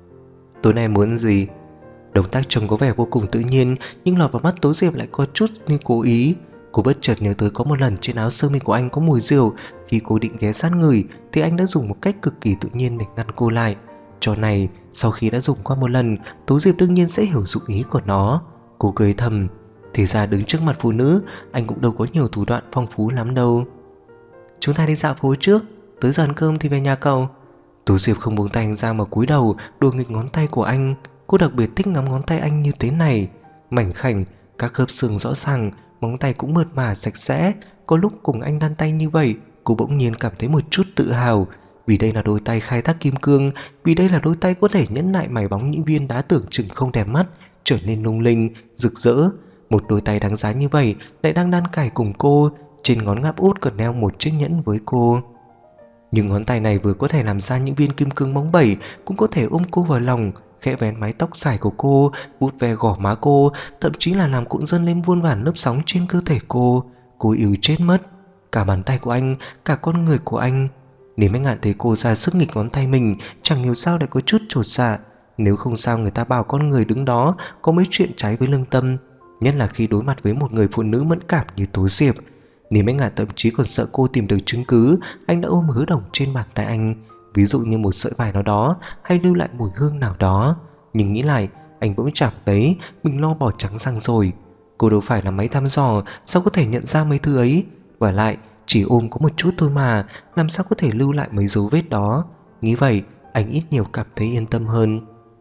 Tối nay muốn gì? Động tác trông có vẻ vô cùng tự nhiên, nhưng lọt vào mắt Tố Diệp lại có chút như cố ý. Cô bất chợt nhớ tới có một lần trên áo sơ mi của anh có mùi rượu. Khi cô định ghé sát người thì anh đã dùng một cách cực kỳ tự nhiên để ngăn cô lại. Trò này sau khi đã dùng qua một lần, Tố Diệp đương nhiên sẽ hiểu dụng ý của nó. Cô cười thầm, thì ra đứng trước mặt phụ nữ, anh cũng đâu có nhiều thủ đoạn phong phú lắm đâu. Chúng ta đi dạo phố trước, tới giờ ăn cơm thì về nhà cậu. Tú Diệp không buông tay anh ra mà cúi đầu đùa nghịch ngón tay của anh. Cô đặc biệt thích ngắm ngón tay anh như thế này, mảnh khảnh, các khớp xương rõ ràng, móng tay cũng mượt mà sạch sẽ. Có lúc cùng anh đan tay như vậy, cô bỗng nhiên cảm thấy một chút tự hào. Vì đây là đôi tay khai thác kim cương, vì đây là đôi tay có thể nhẫn nại mài bóng những viên đá tưởng chừng không đẹp mắt trở nên lung linh, rực rỡ. Một đôi tay đáng giá như vậy lại đang đan cài cùng cô. Trên ngón ngáp út còn đeo một chiếc nhẫn với cô. Nhưng ngón tay này vừa có thể làm ra những viên kim cương bóng bẩy, cũng có thể ôm cô vào lòng, khẽ vén mái tóc dài của cô, vuốt ve gò má cô, thậm chí là làm cuộn dâng lên muôn vàn lớp sóng trên cơ thể cô. Cô yêu chết mất. Cả bàn tay của anh, cả con người của anh. Nếu Bách Ngạn thấy cô ra sức nghịch ngón tay mình, chẳng hiểu sao lại có chút chột dạ. Nếu không sao người ta bảo con người đứng đó có mấy chuyện trái với lương tâm, nhất là khi đối mặt với một người phụ nữ mẫn cảm như Tố Diệp. Nếu Bách Ngạn thậm chí còn sợ cô tìm được chứng cứ anh đã ôm Hứa Đồng trên bàn tay anh, ví dụ như một sợi vải nào đó hay lưu lại mùi hương nào đó. Nhưng nghĩ lại, anh bỗng cảm thấy mình lo bỏ trắng răng rồi. Cô đâu phải là máy thăm dò, sao có thể nhận ra mấy thứ ấy? Và lại chỉ ôm có một chút thôi mà, làm sao có thể lưu lại mấy dấu vết đó? Nghĩ vậy, anh ít nhiều cảm thấy yên tâm hơn.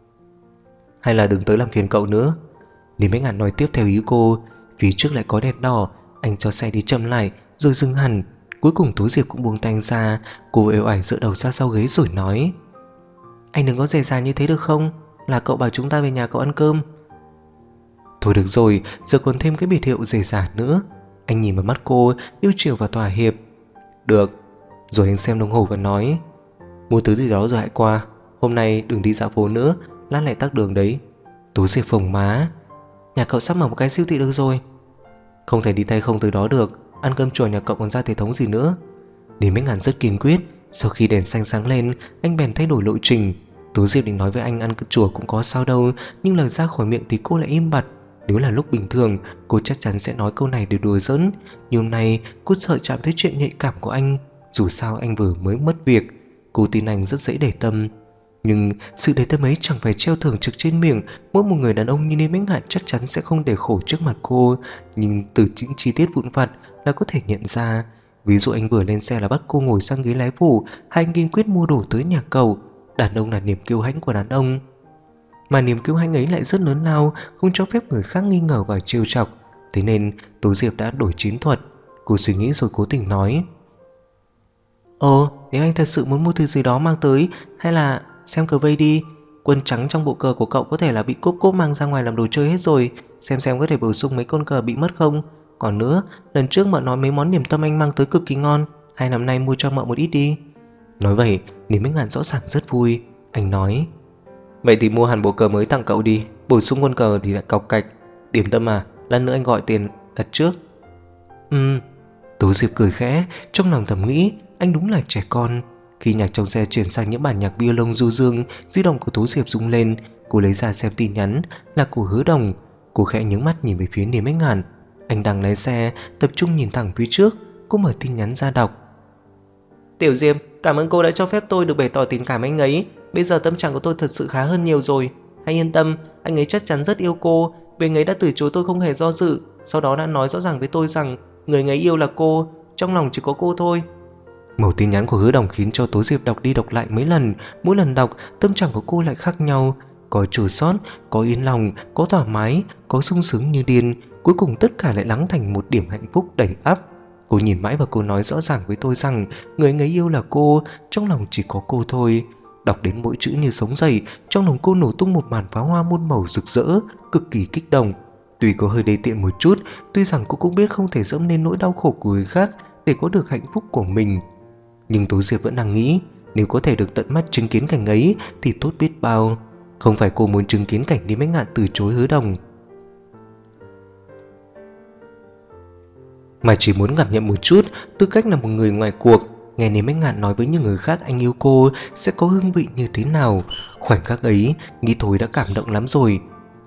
Hay là đừng tới làm phiền cậu nữa. Nếu Bách Ngạn nói tiếp theo ý cô. Phía trước lại có đèn đỏ, anh cho xe đi chậm lại rồi dừng hẳn. Cuối cùng Tú Diệp cũng buông tay anh ra. Cô êu ải dựa đầu ra sau ghế rồi nói. Anh đừng có dè dà như thế được không? Là cậu bảo chúng ta về nhà cậu ăn cơm. Thôi được rồi, giờ còn thêm cái biệt hiệu dè dà nữa. Anh nhìn vào mắt cô, yêu chiều và thỏa hiệp. Được. Rồi anh xem đồng hồ và nói. Mua thứ gì đó rồi hãy qua. Hôm nay đừng đi dạo phố nữa, lát lại tắc đường đấy. Tú Diệp phồng má. nhà cậu sắp mở một cái siêu thị được rồi. Không thể đi tay không từ đó được, ăn cơm chùa nhà cậu còn ra thể thống gì nữa. Lý Minh Ngạn rất kiên quyết. Sau khi đèn xanh sáng lên, anh bèn thay đổi lộ trình. Tố Diệp định nói với anh ăn chùa cũng có sao đâu, nhưng lời ra khỏi miệng thì cô lại im bặt. Nếu là lúc bình thường, cô chắc chắn sẽ nói câu này để đùa giỡn, nhưng hôm nay cô sợ chạm tới chuyện nhạy cảm của anh. Dù sao anh vừa mới mất việc, cô tin anh rất dễ để tâm. Nhưng sự để tâm ấy chẳng phải treo thường trực trên miệng. Mỗi một người đàn ông như Lý Minh Ngạn chắc chắn sẽ không để khổ trước mặt cô, nhưng từ những chi tiết vụn vặt là có thể nhận ra. Ví dụ anh vừa lên xe là bắt cô ngồi sang ghế lái phụ, hay anh kiên quyết mua đồ tới nhà cậu. Đàn ông là niềm kiêu hãnh của đàn ông, mà niềm kiêu hãnh ấy lại rất lớn lao, không cho phép người khác nghi ngờ và trêu chọc. Thế nên Tố Diệp đã đổi chiến thuật. Cô suy nghĩ rồi cố tình nói: Ồ, nếu anh thật sự muốn mua thứ gì đó mang tới, hay là xem cờ vây đi. Quân trắng trong bộ cờ của cậu có thể là bị cốp cốp mang ra ngoài làm đồ chơi hết rồi. Xem có thể bổ sung mấy con cờ bị mất không. Còn nữa, lần trước mợ nói mấy món điểm tâm anh mang tới cực kỳ ngon, hay năm nay mua cho mợ một ít đi. Nói vậy, Lý Minh Ngạn rõ ràng rất vui. Anh nói: Vậy thì mua hẳn bộ cờ mới tặng cậu đi, bổ sung con cờ thì lại cọc cạch. Điểm tâm à, lát nữa anh gọi tiền đặt trước. Tố Diệp cười khẽ, trong lòng thầm nghĩ anh đúng là trẻ con. Khi nhạc trong xe chuyển sang những bản nhạc violon du dương, di động của Tố Diệp rung lên. Cô lấy ra xem tin nhắn là của Hứa Đồng. Cô khẽ nhướng mắt nhìn về phía Lý Minh Ngạn. Anh đang lái xe, tập trung nhìn thẳng phía trước. Cô mở tin nhắn ra đọc: Tiểu Diệp, cảm ơn cô đã cho phép tôi được bày tỏ tình cảm anh ấy. Bây giờ tâm trạng của tôi thật sự khá hơn nhiều rồi. Hãy yên tâm, anh ấy chắc chắn rất yêu cô. Vì anh ấy đã từ chối tôi không hề do dự, sau đó đã nói rõ ràng với tôi rằng người anh ấy yêu là cô, trong lòng chỉ có cô thôi. Mẩu tin nhắn của Hứa Đồng khiến cho Tố Diệp đọc đi đọc lại mấy lần. Mỗi lần đọc, tâm trạng của cô lại khác nhau. Có chua xót, có yên lòng, có thoải mái, có sung sướng như điên. Cuối cùng tất cả lại lắng thành một điểm hạnh phúc đầy ắp. Cô nhìn mãi và cô nói rõ ràng với tôi rằng người anh ấy yêu là cô, trong lòng chỉ có cô thôi. Đọc đến mỗi chữ như sống dậy, trong lòng cô nổ tung một màn pháo hoa muôn màu rực rỡ, cực kỳ kích động. Tuy có hơi đê tiện một chút, tuy rằng cô cũng biết không thể dẫm lên nỗi đau khổ của người khác để có được hạnh phúc của mình, nhưng Tố Diệp vẫn đang nghĩ nếu có thể được tận mắt chứng kiến cảnh ấy thì tốt biết bao. Không phải cô muốn chứng kiến cảnh Lý Minh Ngạn từ chối Hứa Đồng, mà chỉ muốn cảm nhận một chút tư cách là một người ngoài cuộc. Nghe Lý Minh Ngạn nói với những người khác anh yêu cô sẽ có hương vị như thế nào. Khoảnh khắc ấy, nghĩ thôi đã cảm động lắm rồi.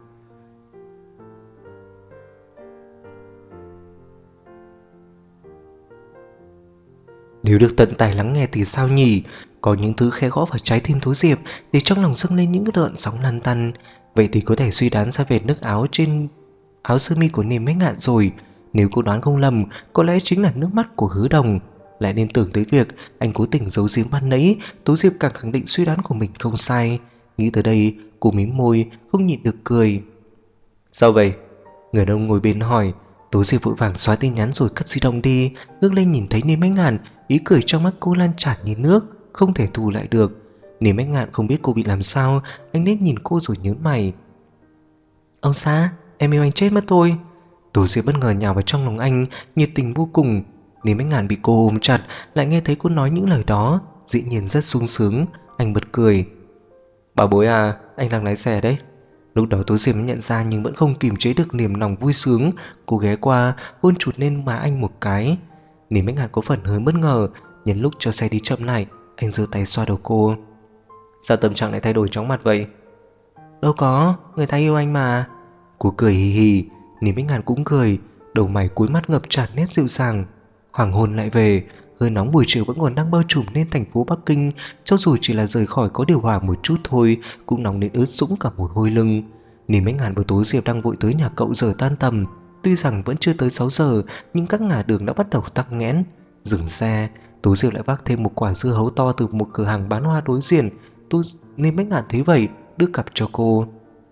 Nếu được tận tai lắng nghe thì sao nhỉ? Có những thứ khẽ gõ vào trái tim Tố Diệp để trong lòng dâng lên những gợn sóng lăn tăn. Vậy thì có thể suy đoán ra vệt nước áo trên áo sơ mi của Lý Minh Ngạn rồi. Nếu cô đoán không lầm, có lẽ chính là nước mắt của Hứa Đồng. Lại nên tưởng tới việc anh cố tình giấu giếm ban nãy, Tố Diệp càng khẳng định suy đoán của mình không sai. Nghĩ tới đây, cô mím môi, không nhịn được cười. Sao vậy? Người đàn ông ngồi bên hỏi. Tố Diệp vội vàng xóa tin nhắn rồi cất di động đi, ngước lên nhìn thấy Lý Minh Ngạn, ý cười trong mắt cô lan tràn như nước, không thể thu lại được. Lý Minh Ngạn không biết cô bị làm sao, anh nết nhìn cô rồi nhớn mày. Ông xã, em yêu anh chết mất thôi. Tố Diệp bất ngờ nhào vào trong lòng anh, nhiệt tình vô cùng. Lý Minh Ngạn bị cô ôm chặt, lại nghe thấy cô nói những lời đó, dĩ nhiên rất sung sướng. Anh bật cười. Bảo bối à, anh đang lái xe đấy. Lúc đó Tố Diệp mới nhận ra nhưng vẫn không kiềm chế được niềm lòng vui sướng. Cô ghé qua hôn chụt lên má anh một cái. Lý Minh Ngạn có phần hơi bất ngờ. Nhân lúc cho xe đi chậm lại, anh giơ tay xoa đầu cô. Sao tâm trạng lại thay đổi chóng mặt vậy? Đâu có, người ta yêu anh mà. Cô cười hì hì. Lý Minh Ngạn cũng cười, đầu mày cuối mắt ngập tràn nét dịu dàng. Hoàng hôn lại về, hơi nóng buổi chiều vẫn còn đang bao trùm lên thành phố Bắc Kinh. Cho dù chỉ là rời khỏi có điều hòa một chút thôi, cũng nóng đến ướt sũng cả mồ hôi lưng. Lý Minh Ngạn và Tố Diệp đang vội tới nhà cậu giờ tan tầm. Tuy rằng vẫn chưa tới 6 giờ, nhưng các ngả đường đã bắt đầu tắc nghẽn. Dừng xe, Tố Diệp lại vác thêm một quả dưa hấu to từ một cửa hàng bán hoa đối diện. Lý Minh Ngạn thấy vậy, đưa cặp cho cô.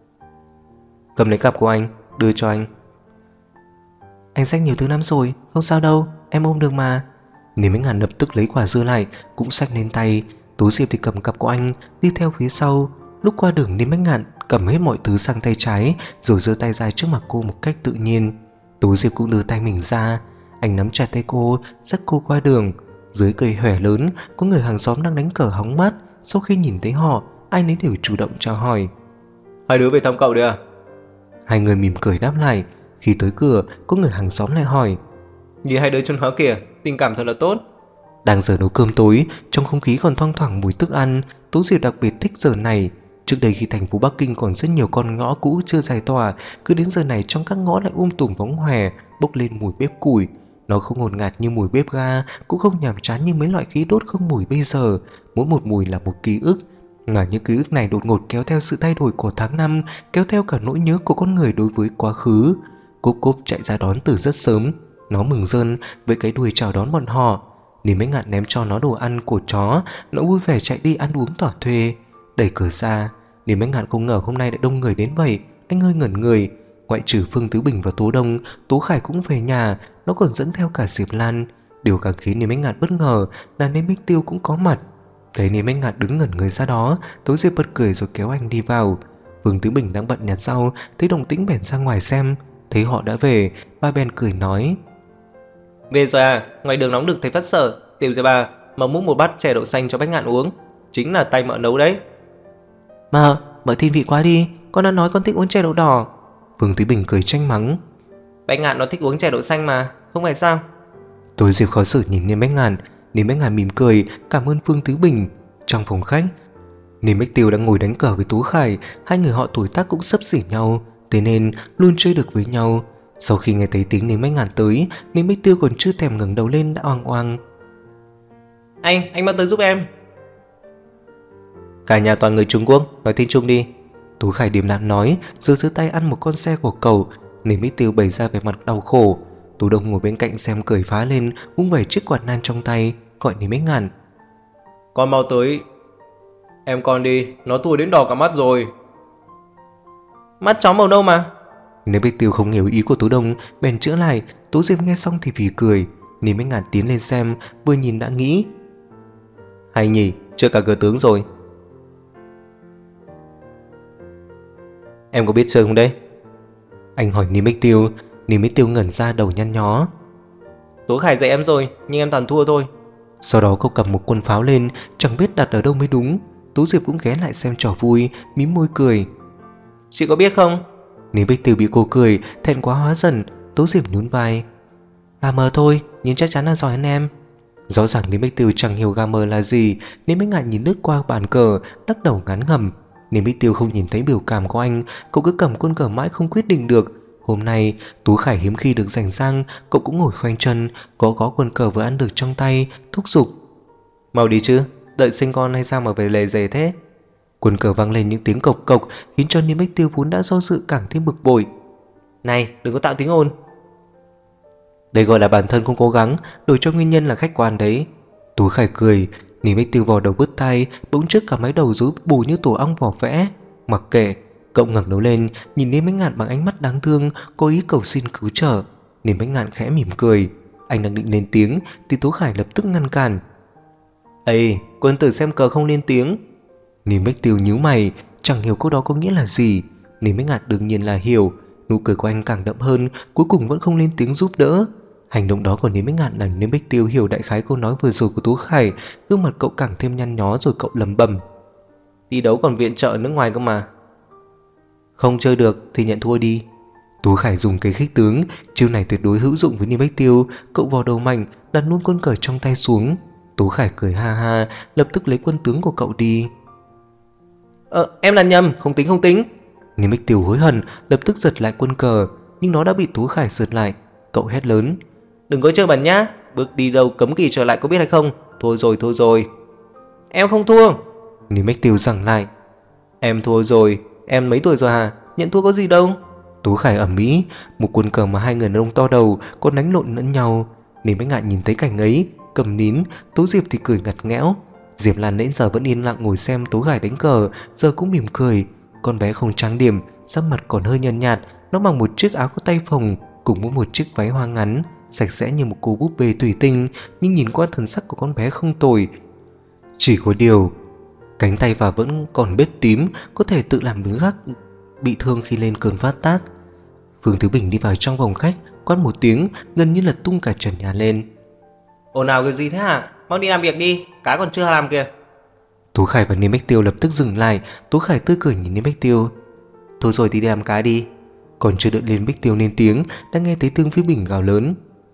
Cầm lấy cặp của anh, đưa cho anh. Anh xách nhiều thứ lắm rồi, không sao đâu, em ôm được mà. Lý Minh Ngạn lập tức lấy quả dưa lại, cũng xách lên tay. Tố Diệp thì cầm cặp của anh, đi theo phía sau. Lúc qua đường, Lý Minh Ngạn cầm hết mọi thứ sang tay trái, rồi giơ tay ra trước mặt cô một cách tự nhiên. Tố Diệp cũng đưa tay mình ra. Anh nắm chặt tay cô, dắt cô qua đường. Dưới cây hòe lớn, có người hàng xóm đang đánh cờ hóng mát. Sau khi nhìn thấy họ, ai nấy đều chủ động chào hỏi. Hai đứa về thăm cậu đấy à? Hai người mỉm cười đáp lại. Khi tới cửa, có người hàng xóm lại hỏi: Nhìn hai đứa chôn nó kìa, tình cảm thật là tốt. Đang giờ nấu cơm tối, trong không khí còn thoang thoảng mùi thức ăn. Tú Diệp đặc biệt thích giờ này. Trước đây khi thành phố Bắc Kinh còn rất nhiều con ngõ cũ chưa giải tỏa, cứ đến giờ này trong các ngõ lại tùm bóng hòe, bốc lên mùi bếp củi. Nó không ngột ngạt như mùi bếp ga, cũng không nhàm chán như mấy loại khí đốt không mùi bây giờ. Mỗi một mùi là một ký ức, mà những ký ức này đột ngột kéo theo sự thay đổi của tháng năm, kéo theo cả nỗi nhớ của con người đối với quá khứ. Cốp Cốp chạy ra đón từ rất sớm. Nó mừng rơn với cái đuôi chào đón bọn họ. Nìm Bách Ngạn ném cho nó đồ ăn của chó, nó vui vẻ chạy đi ăn uống thỏa thuê. Đẩy cửa ra, Nìm Bách Ngạn không ngờ hôm nay lại đông người đến vậy. Anh hơi ngẩn người. Ngoại trừ Phương Tứ Bình và Tố Đông, Tố Khải cũng về nhà. Nó còn dẫn theo cả Diệp Lan. Điều càng khiến Nìm Bách Ngạn bất ngờ là Nìm Bích Tiêu cũng có mặt. Thấy Nìm Bách Ngạn đứng ngẩn người ra đó, Tố Diệp bật cười rồi kéo anh đi vào. Phương Tứ Bình đang bận nhặt rau, thấy động tĩnh bèn ra ngoài xem. Thấy họ đã về, ba bèn cười nói: Về rồi à, ngoài đường nóng đực thấy phát sợ. Tiểu Diệp bà, mà múc một bát chè đậu xanh cho Bách Ngạn uống. Chính là tay mợ nấu đấy. Mợ thiên vị quá đi, con đã nói con thích uống chè đậu đỏ. Phương Tứ Bình cười tranh mắng. Bách Ngạn nó thích uống chè đậu xanh mà, không phải sao? Tôi Diệp khó xử nhìn Niêm Bách Ngạn. Niêm Bách Ngạn mỉm cười cảm ơn Phương Tứ Bình. Trong phòng khách, Niêm Bách Tiêu đang ngồi đánh cờ với Tú Khải. Hai người họ tuổi tác cũng xấp xỉ nhau, thế nên luôn chơi được với nhau. Sau khi nghe thấy tiếng Niêm Bách Ngạn tới, Niêm Bách Tiêu còn chưa thèm ngẩng đầu lên đã oang oang: Anh mau tới giúp em. Cả nhà toàn người Trung Quốc, nói tiếng Trung đi. Tú Khải điềm đạm nói, rồi giơ tay ăn một con xe của cậu. Niêm Bách Tiêu bày ra vẻ mặt đau khổ. Tú Đông ngồi bên cạnh xem cười phá lên, vung vẩy chiếc quạt nan trong tay, gọi Niêm Bách Ngạn: Con mau tới em con đi, nó thua đến đỏ cả mắt rồi. Mắt chó màu đâu mà. Niêm Bách Tiêu không hiểu ý của Tú Đông, bèn chữa lại. Tú Diệp nghe xong thì phì cười. Niêm Bách Ngạn tiến lên xem, vừa nhìn đã nghĩ: hay nhỉ, chưa cả cờ tướng rồi. Em có biết chơi không đấy? Anh hỏi Niêm Bách Tiêu. Niêm Bách Tiêu ngẩn ra, đầu nhăn nhó. Tố Khải dạy em rồi, nhưng em toàn thua thôi. Sau đó cậu cầm một quân pháo lên, chẳng biết đặt ở đâu mới đúng. Tú Diệp cũng ghé lại xem trò vui, mím môi cười. Chị có biết không? Niêm Bách Tiêu bị cô cười, thẹn quá hóa giận. Tú Diệp nhún vai: gà mờ thôi, nhưng chắc chắn là giỏi hơn em. Rõ ràng Niêm Bách Tiêu chẳng hiểu gà mờ là gì. Niêm Bách Ngạn nhìn lướt qua bàn cờ, lắc đầu ngán ngẩm. Niêm Bách Tiêu không nhìn thấy biểu cảm của anh, cậu cứ cầm quân cờ mãi không quyết định được. Hôm nay Tú Khải hiếm khi được rảnh rang, cậu cũng ngồi khoanh chân, có quân cờ vừa ăn được trong tay, thúc giục: Mau đi chứ, đợi sinh con hay sao mà về lề dề thế? Quân cờ vang lên những tiếng cộc cộc, khiến cho Niêm Bách Tiêu vốn đã do dự càng thêm bực bội. Này, đừng có tạo tiếng ồn. Đây gọi là bản thân không cố gắng, đổi cho nguyên nhân là khách quan đấy. Tú Khải cười. Niêm Bách Tiêu vò đầu bứt tai, bỗng trước cả mái đầu rối bù như tổ ong vỏ vẽ. Mặc kệ, cậu ngẩng đầu lên, nhìn Niêm Bách Ngạn bằng ánh mắt đáng thương, cố ý cầu xin cứu trợ. Niêm Bách Ngạn khẽ mỉm cười. Anh đang định lên tiếng thì Tú Khải lập tức ngăn cản. Ê, quân tử xem cờ không lên tiếng. Niêm Bách Tiêu nhíu mày, chẳng hiểu câu đó có nghĩa là gì. Niêm Bách Ngạn đương nhiên là hiểu. Nụ cười của anh càng đậm hơn, cuối cùng vẫn không lên tiếng giúp đỡ. Hành động đó của Niêm Bách Ngạn làm Niêm Bách Tiêu hiểu đại khái câu nói vừa rồi của Tú Khải. Gương mặt cậu càng thêm nhăn nhó, rồi cậu lẩm bẩm: đi đấu còn viện trợ nước ngoài cơ mà. Không chơi được thì nhận thua đi. Tú Khải dùng cái khích tướng, chiêu này tuyệt đối hữu dụng với Niêm Bách Tiêu. Cậu vò đầu mạnh, đặt luôn quân cờ trong tay xuống. Tú Khải cười ha ha, lập tức lấy quân tướng của cậu đi. Em là nhầm, không tính. Niêm Bách Tiêu hối hận, lập tức giật lại quân cờ, nhưng nó đã bị Tú Khải giật lại. Cậu hét lớn: đừng có chơi bẩn nhá, bước đi đâu cấm kỵ trở lại có biết hay không? Thôi rồi. Em không thua. Niêm Bách Tiêu giằng lại: em thua rồi, em mấy tuổi rồi hả? Nhận thua có gì đâu. Tú Khải ầm ĩ, một quân cờ mà hai người đàn ông to đầu còn đánh lộn lẫn nhau. Niêm Bách Ngạn nhìn thấy cảnh ấy, cầm nín. Tú Diệp thì cười ngặt nghẽo. Diệp Lan nãy giờ vẫn yên lặng ngồi xem Tú Khải đánh cờ, giờ cũng mỉm cười. Con bé không trang điểm, sắc mặt còn hơi nhợt nhạt. Nó mặc một chiếc áo có tay phồng cùng với một chiếc váy hoa ngắn, sạch sẽ như một cô búp bê thủy tinh, nhưng nhìn qua thần sắc của con bé không tồi. Chỉ có điều, cánh tay và vẫn còn vết tím, có thể tự làm đứng gác, bị thương khi lên cơn phát tác. Phương Thứ Bình đi vào trong phòng khách, quát một tiếng, gần như là tung cả trần nhà lên. Ồn ào cái gì thế hả? Mau đi làm việc đi, cá còn chưa làm kìa. Tú Khải và Niêm Bách Tiêu lập tức dừng lại. Tú Khải tươi cười nhìn Niêm Bách Tiêu: thôi rồi thì đi làm cá đi. Còn chưa đợi Liên Bích Tiêu lên tiếng đã nghe thấy Tương Phi Bình gào lớn: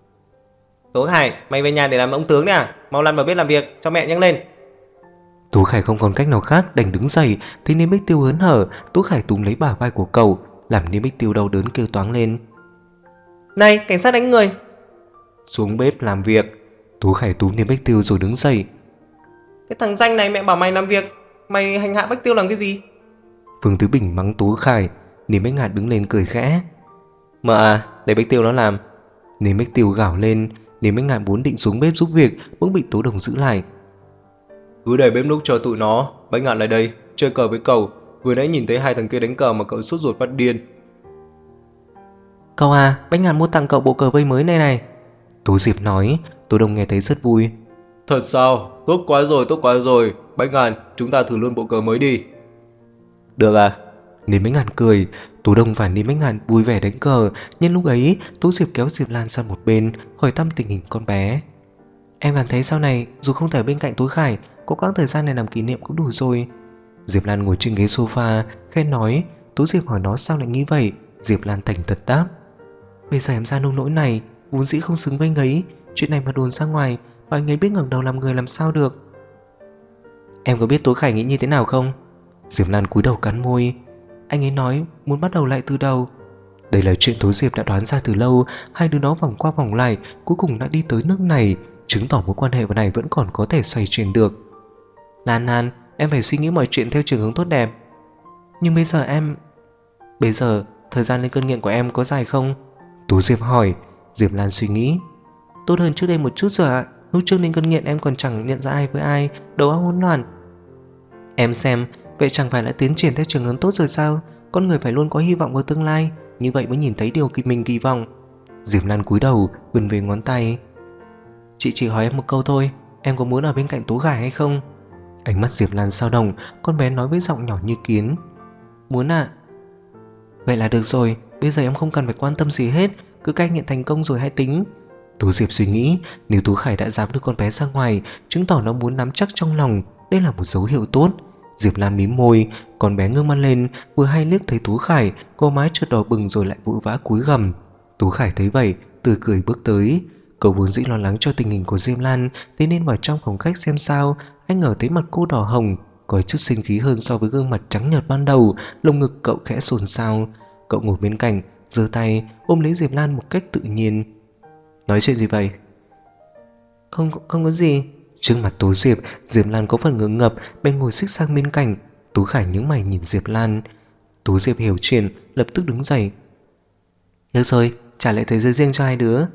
Tố Khải, mày về nhà để làm ông tướng đấy à? Mau lăn vào bếp làm việc, cho mẹ nhanh lên. Tú Khải không còn cách nào khác đành đứng dậy. Thấy Liên Bích Tiêu hớn hở, Tú Khải túm lấy bả vai của cậu, làm Liên Bích Tiêu đau đớn kêu toáng lên: Này, cảnh sát đánh người! Xuống bếp làm việc. Tú Khải túm Liên Bích Tiêu rồi đứng dậy. Cái thằng danh này mẹ bảo mày làm việc, mày hành hạ Bách Tiêu làm cái gì? Vương Tứ Bình mắng Tú Khải. Liên Bách Ngạn đứng lên cười khẽ: Mợ à, để Bách Tiêu nó làm. Liên Bách Tiêu gào lên. Liên Bách Ngạn vốn định xuống bếp giúp việc bỗng bị Tố Đồng giữ lại. Cứ để bếp núc cho tụi nó. Bách Ngạn lại đây, chơi cờ với cậu. Vừa nãy nhìn thấy hai thằng kia đánh cờ mà cậu sốt ruột phát điên. Cậu à, Bách Ngạn mua tặng cậu bộ cờ vây mới này. Tú Diệp nói. Tố Đồng nghe thấy rất vui. Thật sao? Tốt quá rồi. Bách Ngạn, chúng ta thử luôn bộ cờ mới đi. Được à? Liên Bách Ngạn cười. Tú Đông và Liên Bách Ngạn vui vẻ đánh cờ. Nhân lúc ấy, Tú Diệp kéo Diệp Lan sang một bên, hỏi thăm tình hình con bé. Em cảm thấy sau này dù không thể bên cạnh Tú Khải, có quãng thời gian này làm kỷ niệm cũng đủ rồi. Diệp Lan ngồi trên ghế sofa khen nói. Tú Diệp hỏi nó sao lại nghĩ vậy. Diệp Lan thành thật đáp: Bây giờ em ra nông nỗi này, vốn dĩ không xứng với anh ấy. Chuyện này mà đồn ra ngoài và anh ấy biết ngẩng đầu làm người làm sao được. Em có biết Tú Khải nghĩ như thế nào không? Diệp Lan cúi đầu cắn môi. Anh ấy nói muốn bắt đầu lại từ đầu. Đây là chuyện Tú Diệp đã đoán ra từ lâu. Hai đứa nó vòng qua vòng lại, cuối cùng đã đi tới nước này, chứng tỏ mối quan hệ này vẫn còn có thể xoay chuyển được. Lan, em phải suy nghĩ mọi chuyện theo chiều hướng tốt đẹp. Nhưng bây giờ thời gian lên cơn nghiện của em có dài không? Tú Diệp hỏi. Diệp Lan suy nghĩ. Tốt hơn trước đây một chút rồi ạ. Lúc trước lên cơn nghiện em còn chẳng nhận ra ai với ai, đầu óc hỗn loạn. Em xem, vậy chẳng phải là tiến triển theo chiều hướng tốt rồi sao? Con người phải luôn có hy vọng vào tương lai, như vậy mới nhìn thấy điều mình kỳ vọng. Diệp Lan cúi đầu vươn về ngón tay. Chị chỉ hỏi em một câu thôi, em có muốn ở bên cạnh Tú Khải hay không? Ánh mắt Diệp Lan dao động. Con bé nói với giọng nhỏ như kiến. Muốn ạ. Vậy là được rồi, bây giờ em không cần phải quan tâm gì hết, cứ cai nghiện thành công rồi hãy tính. Tú Diệp suy nghĩ, nếu Tú Khải đã dám đưa con bé ra ngoài, chứng tỏ nó muốn nắm chắc trong lòng. Đây là một dấu hiệu tốt. Diệp Lan mím môi. Con bé ngước mắt lên, vừa hay liếc thấy Tú Khải, cô mái chợt đỏ bừng rồi lại vội vã cúi gằm. Tú Khải thấy vậy, tươi cười bước tới. Cậu vốn dĩ lo lắng cho tình hình của Diệp Lan, thế nên vào trong phòng khách xem sao. Anh ngờ thấy mặt cô đỏ hồng, có chút sinh khí hơn so với gương mặt trắng nhợt ban đầu. Lồng ngực cậu khẽ xôn xao. Cậu ngồi bên cạnh, giơ tay ôm lấy Diệp Lan một cách tự nhiên. Nói chuyện gì vậy? Không có gì. Trước mặt Tú Diệp, Diệp Lan có phần ngượng ngập, bèn ngồi xích sang bên cạnh. Tú Khải nhướng mày nhìn Diệp Lan. Tú Diệp hiểu chuyện, lập tức đứng dậy. Được rồi, trả lại thời gian riêng cho hai đứa.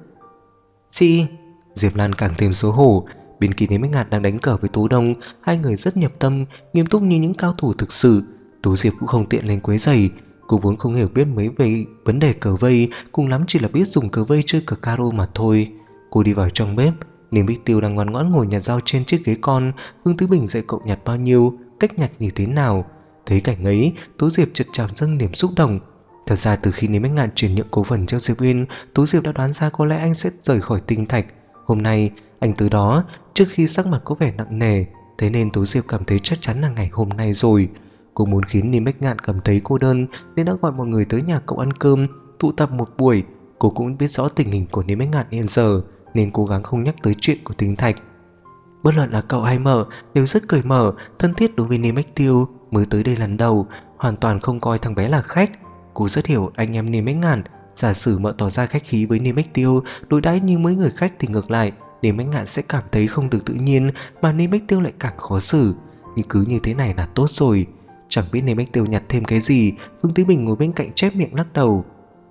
Chị! Diệp Lan càng thêm xấu hổ. Bên kia Bách Ngạn đang đánh cờ với Tú Đông. Hai người rất nhập tâm, nghiêm túc như những cao thủ thực sự. Tú Diệp cũng không tiện lên quấy rầy. Cô vốn không hiểu biết mấy về vấn đề cờ vây, cùng lắm chỉ là biết dùng cờ vây chơi cờ caro mà thôi. Cô đi vào trong bếp. Niềm Bích Tiêu đang ngoan ngoãn ngồi nhặt rau trên chiếc ghế con. Vương Tứ Bình dạy cậu nhặt bao nhiêu, cách nhặt như thế nào. Thấy cảnh ấy, Tú Diệp chợt trào dâng niềm xúc động. Thật ra từ khi Niềm Bách Ngạn chuyển nhượng cổ phần cho Diệp Uyên, Tú Diệp đã đoán ra có lẽ anh sẽ rời khỏi Tinh Thạch. Hôm nay anh từ đó, trước khi sắc mặt có vẻ nặng nề, thế nên Tú Diệp cảm thấy chắc chắn là ngày hôm nay rồi. Cô muốn khiến Niềm Bách Ngạn cảm thấy cô đơn nên đã gọi mọi người tới nhà cậu ăn cơm, tụ tập một buổi. Cô cũng biết rõ tình hình của Niềm Bách Ngạn hiện giờ nên cố gắng không nhắc tới chuyện của Tinh Thạch. Bất luận là cậu hay Mở đều rất cởi mở, thân thiết đối với Niềm Bách Tiêu. Mới tới đây lần đầu, hoàn toàn không coi thằng bé là khách. Cô rất hiểu anh em Niềm Bách Ngạn. Giả sử Mợ tỏ ra khách khí với Niềm Bách Tiêu, đối đãi như mấy người khách thì ngược lại, Niềm Bách Ngạn sẽ cảm thấy không được tự nhiên, mà Niềm Bách Tiêu lại càng khó xử. Nhưng cứ như thế này là tốt rồi. Chẳng biết Niềm Bách Tiêu nhặt thêm cái gì. Vương Tứ Bình ngồi bên cạnh chép miệng lắc đầu.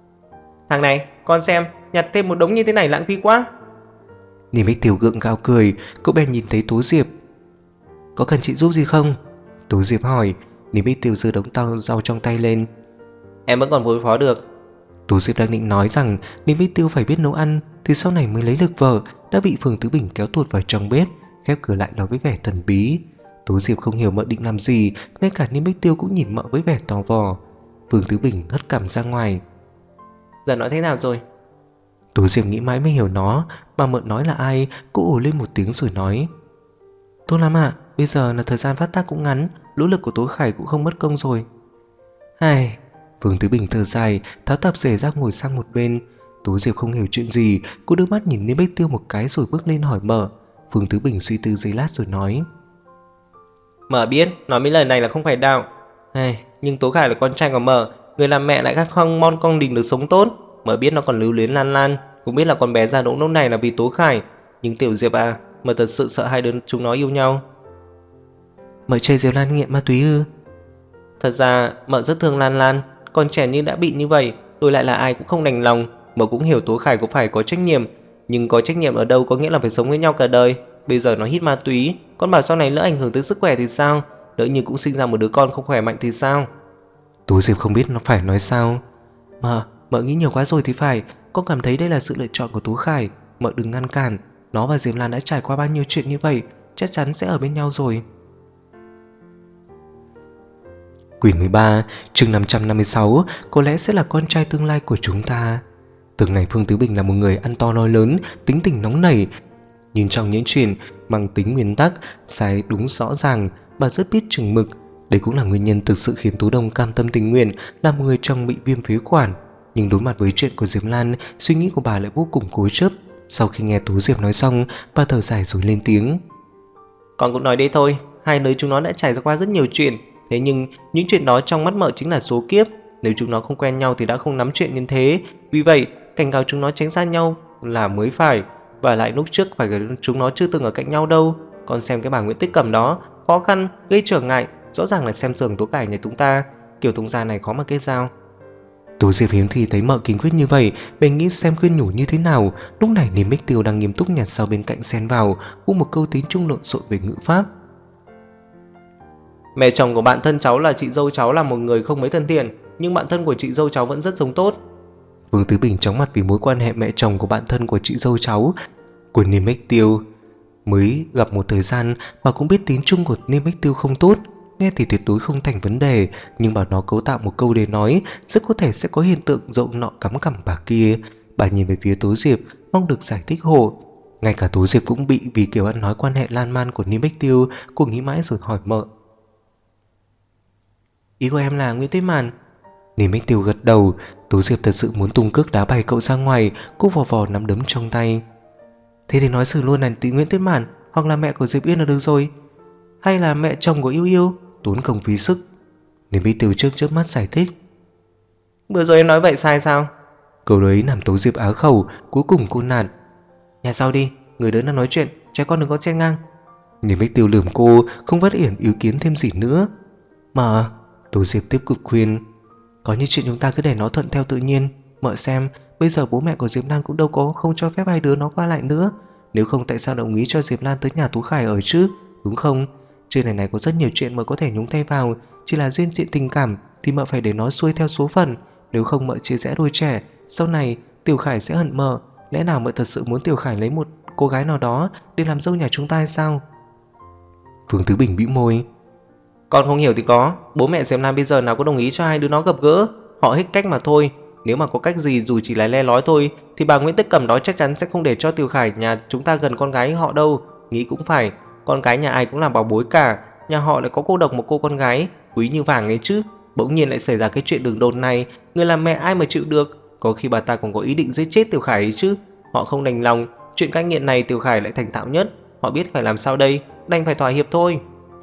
Thằng này, con xem, nhặt thêm một đống như thế này lãng phí quá. Niềm Bách Tiêu gượng gạo cười. Cậu bèn nhìn thấy Tú Diệp. Có cần chị giúp gì không? Tú Diệp hỏi. Niềm Bách Tiêu giơ đống rau trong tay lên. Em vẫn còn phối phó được. Tú Diệp đang định nói rằng Niềm Bách Tiêu phải biết nấu ăn thì sau này mới lấy được vợ, đã bị Vương Tứ Bình kéo tuột vào trong bếp, khép cửa lại nói với vẻ thần bí. Tú Diệp không hiểu Mợ định làm gì, ngay cả Niềm Bách Tiêu cũng nhìn Mợ với vẻ tò vò. Vương Tứ Bình hất cằm ra ngoài. Giờ nói thế nào rồi? Tú Diệp nghĩ mãi mới hiểu nó, mà Mợ nói là ai. Cô ồ lên một tiếng rồi nói. Tốt lắm ạ, bây giờ là thời gian phát tác cũng ngắn, nỗ lực của Tố Khải cũng không mất công rồi. Ai... Vương Tứ Bình thở dài, tháo tạp dề ra ngồi sang một bên. Tú Diệp không hiểu chuyện gì, cô đưa mắt nhìn Niêm Bách Tiêu một cái rồi bước lên hỏi Mợ. Vương Tứ Bình suy tư giây lát rồi nói: Mợ biết nói mấy lời này là không phải đạo. Nhưng Tố Khải là con trai của Mợ, người làm mẹ lại không mong con Đình được sống tốt. Mợ biết nó còn lưu luyến Lan Lan, cũng biết là con bé già đỗng lúc này là vì Tố Khải. Nhưng Tiểu Diệp à, Mợ thật sự sợ hai đứa chúng nó yêu nhau. Mợ chơi Diệp Lan nghiện ma túy ư? Thật ra Mợ rất thương Lan Lan, con trẻ như đã bị như vậy, đổi lại là ai cũng không đành lòng. Mợ cũng hiểu Tố Khải cũng phải có trách nhiệm, nhưng có trách nhiệm ở đâu có nghĩa là phải sống với nhau cả đời. Bây giờ nó hít ma túy, con bảo sau này lỡ ảnh hưởng tới sức khỏe thì sao? Lỡ như cũng sinh ra một đứa con không khỏe mạnh thì sao? Tú Diệp không biết nó phải nói sao. Mợ nghĩ nhiều quá rồi thì phải. Con cảm thấy đây là sự lựa chọn của Tú Khải. Mợ đừng ngăn cản. Nó và Diệp Lan đã trải qua bao nhiêu chuyện như vậy, chắc chắn sẽ ở bên nhau rồi. Quyển 13, chương 556, có lẽ sẽ là con trai tương lai của chúng ta. Từ ngày Phương Tứ Bình là một người ăn to nói lớn, tính tình nóng nảy, nhưng trong những chuyện mang tính nguyên tắc, sai đúng rõ ràng, bà rất biết chừng mực. Đây cũng là nguyên nhân thực sự khiến Tú Đông cam tâm tình nguyện làm một người chồng bị viêm phế quản. Nhưng đối mặt với chuyện của Diệp Lan, suy nghĩ của bà lại vô cùng cố chấp. Sau khi nghe Tú Diệp nói xong, bà thở dài rồi lên tiếng: Con cũng nói đấy thôi, hai đứa chúng nó đã trải qua rất nhiều chuyện. Thế nhưng những chuyện đó trong mắt Mợ chính là số kiếp. Nếu chúng nó không quen nhau thì đã không nắm chuyện như thế. Vì vậy cảnh cáo chúng nó tránh xa nhau là mới phải. Và lại lúc trước phải chúng nó chưa từng ở cạnh nhau đâu. Con xem cái bà Nguyễn Tích Cẩm đó, khó khăn, gây trở ngại, rõ ràng là xem sườn Tố Khải nhà chúng ta. Kiểu tông gia này khó mà kết giao. Tú Diệp hiếm thì thấy Mợ kiên quyết như vậy, bèn nghĩ xem khuyên nhủ như thế nào. Lúc này Niêm Bách Tiêu đang nghiêm túc nhặt sau bên cạnh xen vào, buông một câu tín trung lộn xộn về ngữ pháp. Mẹ chồng của bạn thân cháu là chị dâu cháu là một người không mấy thân thiện, nhưng bạn thân của chị dâu cháu vẫn rất sống tốt. Vương Tứ Bình chóng mặt vì mối quan hệ mẹ chồng của bạn thân của chị dâu cháu của Niêm Bách Tiêu. Mới gặp một thời gian mà cũng biết tín chung của Niêm Bách Tiêu không tốt. Nghe thì tuyệt đối không thành vấn đề, nhưng bảo nó cấu tạo một câu để nói, rất có thể sẽ có hiện tượng dậu nọ cắm cằm bà kia. Bà nhìn về phía Tố Diệp, mong được giải thích hộ. Ngay cả Tố Diệp cũng bị vì kiểu ăn nói quan hệ lan man của Niêm Bách Tiêu. Cô nghĩ mãi rồi hỏi Mợ: Ý của em là Nguyễn Tuyết Màn? Niêm Bách Tiêu gật đầu. Tố Diệp thật sự muốn tung cước đá bay cậu ra ngoài. Cô vò vò nắm đấm trong tay. Thế thì nói xử luôn là tí Nguyễn Tuyết Màn, hoặc là mẹ của Diệp Yên là được rồi. Hay là mẹ chồng của Yêu Yêu? Tốn công phí sức. Niêm Bách Tiêu chớp mắt giải thích. Vừa rồi em nói vậy sai sao? Câu đấy làm Tố Diệp á khẩu. Cuối cùng cô nạt: Nhà sau đi, người lớn đang nói chuyện, trẻ con đừng có chen ngang. Niêm Bách Tiêu lườm cô, không phát hiện ý kiến thêm gì nữa. Mà Tố Diệp tiếp tục khuyên: Có những chuyện chúng ta cứ để nó thuận theo tự nhiên. Mợ xem, bây giờ bố mẹ của Diệp Lan cũng đâu có không cho phép hai đứa nó qua lại nữa. Nếu không tại sao đồng ý cho Diệp Lan tới nhà Tú Khải ở chứ, đúng không? Trên này có rất nhiều chuyện mợ có thể nhúng tay vào. Chỉ là duyên chuyện tình cảm thì mợ phải để nó xuôi theo số phận. Nếu không mợ chia rẽ đôi trẻ, sau này Tiểu Khải sẽ hận mợ. Lẽ nào mợ thật sự muốn Tiểu Khải lấy một cô gái nào đó để làm dâu nhà chúng ta hay sao? Vương Tứ Bình bĩu môi: Con không hiểu thì có, bố mẹ Diệp Lan bây giờ nào có đồng ý cho hai đứa nó gặp gỡ. Họ hết cách mà thôi. Nếu mà có cách gì dù chỉ là le lói thôi thì bà Nguyễn Tích Cẩm đó chắc chắn sẽ không để cho Tiểu Khải nhà chúng ta gần con gái họ đâu. Nghĩ cũng phải, con gái nhà ai cũng là bảo bối cả. Nhà họ lại có cô độc một cô con gái quý như vàng ấy chứ. Bỗng nhiên lại xảy ra cái chuyện đường đột này, người làm mẹ ai mà chịu được. Có khi bà ta còn có ý định giết chết Tiểu Khải ấy chứ. Họ không đành lòng, chuyện cai nghiện này Tiểu Khải lại thành thạo nhất. Họ biết phải làm sao đây, đành phải thỏa hiệp thôi.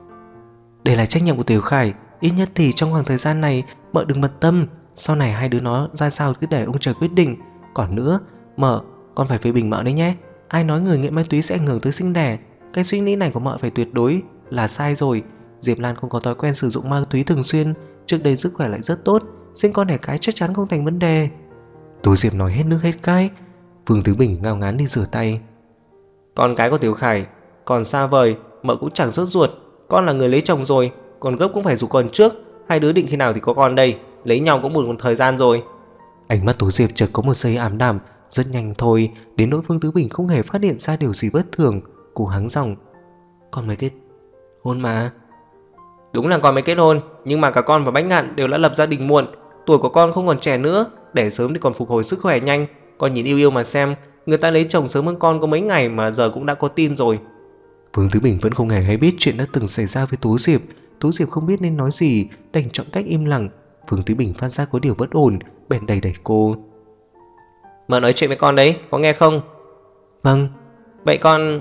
Đây là trách nhiệm của Tiểu Khải. Ít nhất thì trong khoảng thời gian này mợ đừng bận tâm. Sau này hai đứa nó ra sao cứ để ông trời quyết định. Còn nữa, mợ, con phải phê bình mợ đấy nhé. Ai nói người nghiện ma túy sẽ ảnh hưởng tới sinh đẻ. Cái suy nghĩ này của mợ phải tuyệt đối là sai rồi. Diệp Lan không có thói quen sử dụng ma túy thường xuyên. Trước đây sức khỏe lại rất tốt, sinh con đẻ cái chắc chắn không thành vấn đề. Tú Diệp nói hết nước hết cái. Vương Tứ Bình ngao ngán đi rửa tay. Con cái của Tiểu Khải còn xa vời, mợ cũng chẳng rốt ruột. Con là người lấy chồng rồi, còn gấp cũng phải giục con trước. Hai đứa định khi nào thì có con đây, lấy nhau cũng một thời gian rồi. Ánh mắt Tú Diệp chợt có một giây ám đạm. Rất nhanh thôi, đến nỗi Vương Tứ Bình không hề phát hiện ra điều gì bất thường. Cô hắng giọng: Con mới kết hôn mà. Đúng là con mới kết hôn, nhưng mà cả con và Bách Ngạn đều đã lập gia đình muộn. Tuổi của con không còn trẻ nữa, đẻ sớm thì còn phục hồi sức khỏe nhanh. Con nhìn Yêu Yêu mà xem, người ta lấy chồng sớm hơn con có mấy ngày mà giờ cũng đã có tin rồi. Vương Tứ Bình vẫn không hề hay biết chuyện đã từng xảy ra với Tú Diệp. Tú Diệp không biết nên nói gì, đành chọn cách im lặng. Phương Tứ Bình phát giác có điều bất ổn, bèn đẩy cô. Mợ nói chuyện với con đấy, có nghe không? Vâng. Vậy con...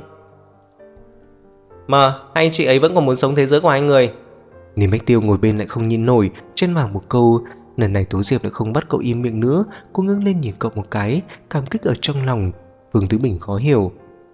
Mợ, hai anh chị ấy vẫn còn muốn sống thế giới của hai người. Niềm Bách Tiêu ngồi bên lại không nhìn nổi, chen vào một câu. Lần này Tố Diệp lại không bắt cậu im miệng nữa. Cô ngước lên nhìn cậu một cái, cảm kích ở trong lòng. Phương Tứ Bình khó hiểu.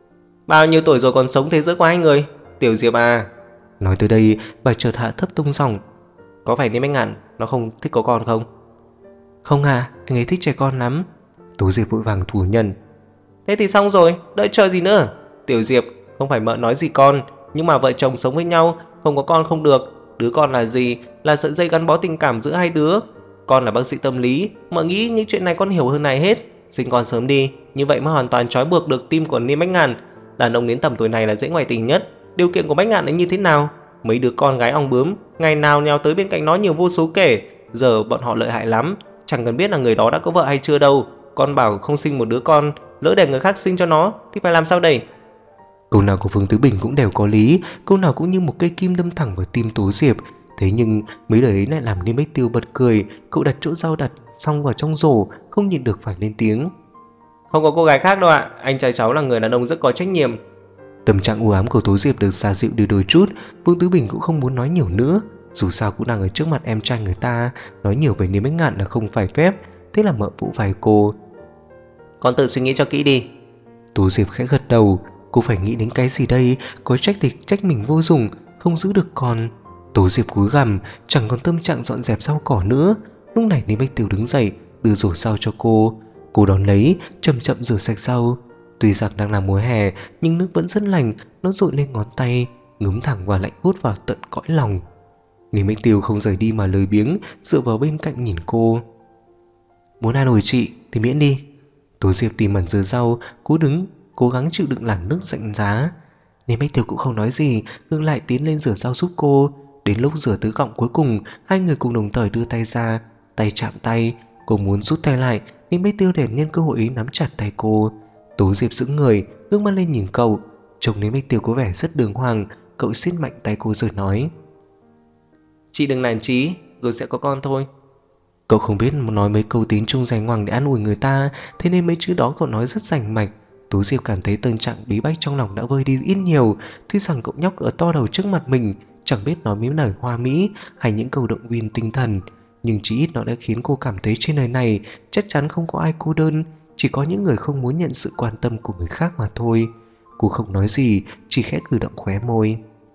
Bao nhiêu tuổi rồi còn sống thế giới của hai người? Tiểu Diệp à. Nói tới đây, bà chợt hạ thấp tông giọng. Có phải Niêm Bách Ngạn nó không thích có con không? Không à, anh ấy thích trẻ con lắm. Tố Diệp vội vàng phủ nhận. Thế thì xong rồi, đợi chờ gì nữa? Tiểu Diệp, không phải mợ nói gì con, nhưng mà vợ chồng sống với nhau, không có con không được. Đứa con là gì? Là sợi dây gắn bó tình cảm giữa hai đứa. Con là bác sĩ tâm lý, mợ nghĩ những chuyện này con hiểu hơn này hết. Sinh con sớm đi, như vậy mới hoàn toàn trói buộc được tim của Niêm Bách Ngạn. Đàn ông đến tầm tuổi này là dễ ngoại tình nhất. Điều kiện của Bách Ngạn ấy như thế nào? Mấy đứa con gái ong bướm, ngày nào nhào tới bên cạnh nó nhiều vô số kể. Giờ bọn họ lợi hại lắm, chẳng cần biết là người đó đã có vợ hay chưa đâu. Con bảo không sinh một đứa con, lỡ để người khác sinh cho nó thì phải làm sao đây? Câu nào của Phương Tứ Bình cũng đều có lý, câu nào cũng như một cây kim đâm thẳng vào tim Tố Diệp. Thế nhưng mấy lời ấy lại làm Niêm Bách Tiêu bật cười. Cậu đặt chỗ dao đặt xong vào trong rổ, không nhịn được phải lên tiếng. Không có cô gái khác đâu ạ, anh trai cháu là người đàn ông rất có trách nhiệm. Tâm trạng u ám của Tố Diệp được xoa dịu đi đôi chút. Phương Tứ Bình cũng không muốn nói nhiều nữa, dù sao cũng đang ở trước mặt em trai người ta, nói nhiều về Niêm Bách Ngạn là không phải phép. Thế là mợ vỗ vai cô. Con tự suy nghĩ cho kỹ đi. Tố Diệp khẽ gật đầu. Cô phải nghĩ đến cái gì đây? Có trách thì trách mình vô dụng, không giữ được con. Tố Diệp cúi gằm, chẳng còn tâm trạng dọn dẹp rau cỏ nữa. Lúc này Niêm Bách Tiêu đứng dậy, đưa rổ rau cho cô. Cô đón lấy, chậm chậm rửa sạch rau. Tuy rằng đang là mùa hè, nhưng nước vẫn rất lạnh, nó dội lên ngón tay, ngấm thẳng và lạnh buốt vào tận cõi lòng. Niêm Bách Tiêu không rời đi mà lười biếng, dựa vào bên cạnh nhìn cô. Muốn an ủi chị thì miễn đi. Tố Diệp tìm mẩn rửa rau, cố đứng, cố gắng chịu đựng làn nước lạnh giá. Niêm Bách Tiêu cũng không nói gì, ngược lại tiến lên rửa rau giúp cô. Đến lúc rửa tới gọng cuối cùng, hai người cùng đồng thời đưa tay ra, tay chạm tay. Cô muốn rút tay lại, Niêm Bách Tiêu bèn nhân cơ hội ấy nắm chặt tay cô. Tố Diệp sững người, ngước mắt lên nhìn cậu. Trông Niêm Bách Tiêu có vẻ rất đường hoàng. Cậu siết mạnh tay cô rồi nói. Chị đừng nản chí, rồi sẽ có con thôi. Cậu không biết nói mấy câu tín chung dài ngoằng để an ủi người ta, thế nên mấy chữ đó cậu nói rất rành mạch. Tố Diệp cảm thấy tâm trạng bí bách trong lòng đã vơi đi ít nhiều. Tuy rằng cậu nhóc ở to đầu trước mặt mình chẳng biết nói mấy lời hoa mỹ hay những câu động viên tinh thần, nhưng chỉ ít nó đã khiến cô cảm thấy trên đời này chắc chắn không có ai cô đơn, chỉ có những người không muốn nhận sự quan tâm của người khác mà thôi. Cô không nói gì, chỉ khẽ cử động khóe môi.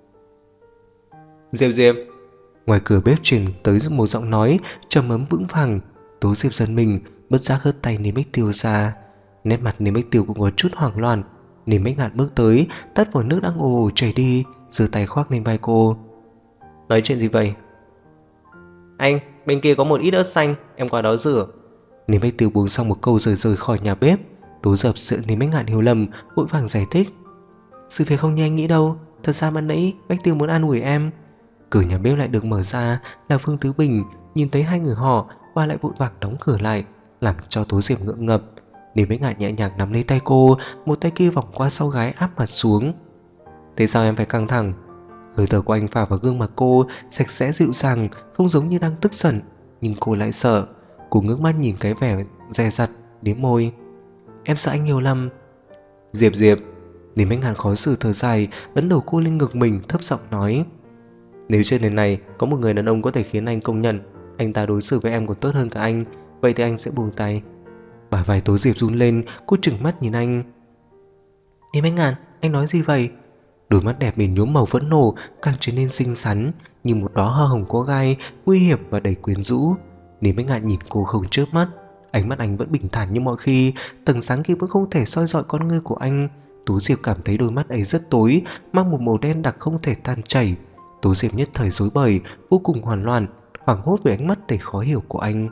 Diệp Diệp. Ngoài cửa bếp truyền tới một giọng nói trầm ấm vững vàng. Tố Diệp giật mình, bất giác hất tay Niêm Bách Tiêu ra. Nét mặt Niêm Bách Tiêu cũng có chút hoảng loạn. Niêm Bách Ngạn bước tới, tắt vòi nước đang ồ ồ chảy đi, giơ tay khoác lên vai cô. Nói chuyện gì vậy? Anh, bên kia có một ít ớt xanh, em qua đó rửa. Niêm Bách Tiêu buông xong một câu rồi rời khỏi nhà bếp. Tố Diệp sợ Niêm Bách Ngạn hiểu lầm, vội vàng giải thích. Sự việc không như anh nghĩ đâu, thật ra ban nãy Bách Tiêu muốn an ủi em. Cửa nhà bếp lại được mở ra, là Phương Tứ Bình. Nhìn thấy hai người họ, bà lại vội vàng đóng cửa lại, làm cho Tố Diệp ngượng ngập. Niêm Bách Ngạn nhẹ nhàng nắm lấy tay cô, một tay kia vòng qua sau gái áp mặt xuống. Thế sao em phải căng thẳng? Hơi thở của anh phả vào gương mặt cô, sạch sẽ dịu dàng, không giống như đang tức giận, nhưng cô lại sợ. Cô ngước mắt nhìn cái vẻ dè dặt, liếm môi. Em sợ anh hiểu lầm. Diệp Diệp. Niêm Bách Ngạn khó xử thở dài, ấn đầu cô lên ngực mình, thấp giọng nói. Nếu trên đời này có một người đàn ông có thể khiến anh công nhận anh ta đối xử với em còn tốt hơn cả anh, vậy thì anh sẽ buông tay. Bả vai Tố Diệp run lên, cô trừng mắt nhìn anh. Niêm Bách Ngạn, anh nói gì vậy? Đôi mắt đẹp mình nhuốm màu phẫn nộ càng trở nên xinh xắn, như một đóa hoa hồng có gai, nguy hiểm và đầy quyến rũ. Niêm Bách Ngạn nhìn cô không chớp mắt, ánh mắt anh vẫn bình thản như mọi khi, tầng sáng kia vẫn không thể soi dọi con ngươi của anh. Tố Diệp cảm thấy đôi mắt ấy rất tối, mang một màu đen đặc không thể tan chảy. Tố Diệp nhất thời rối bời, vô cùng hoảng loạn, hoảng hốt với ánh mắt đầy khó hiểu của anh.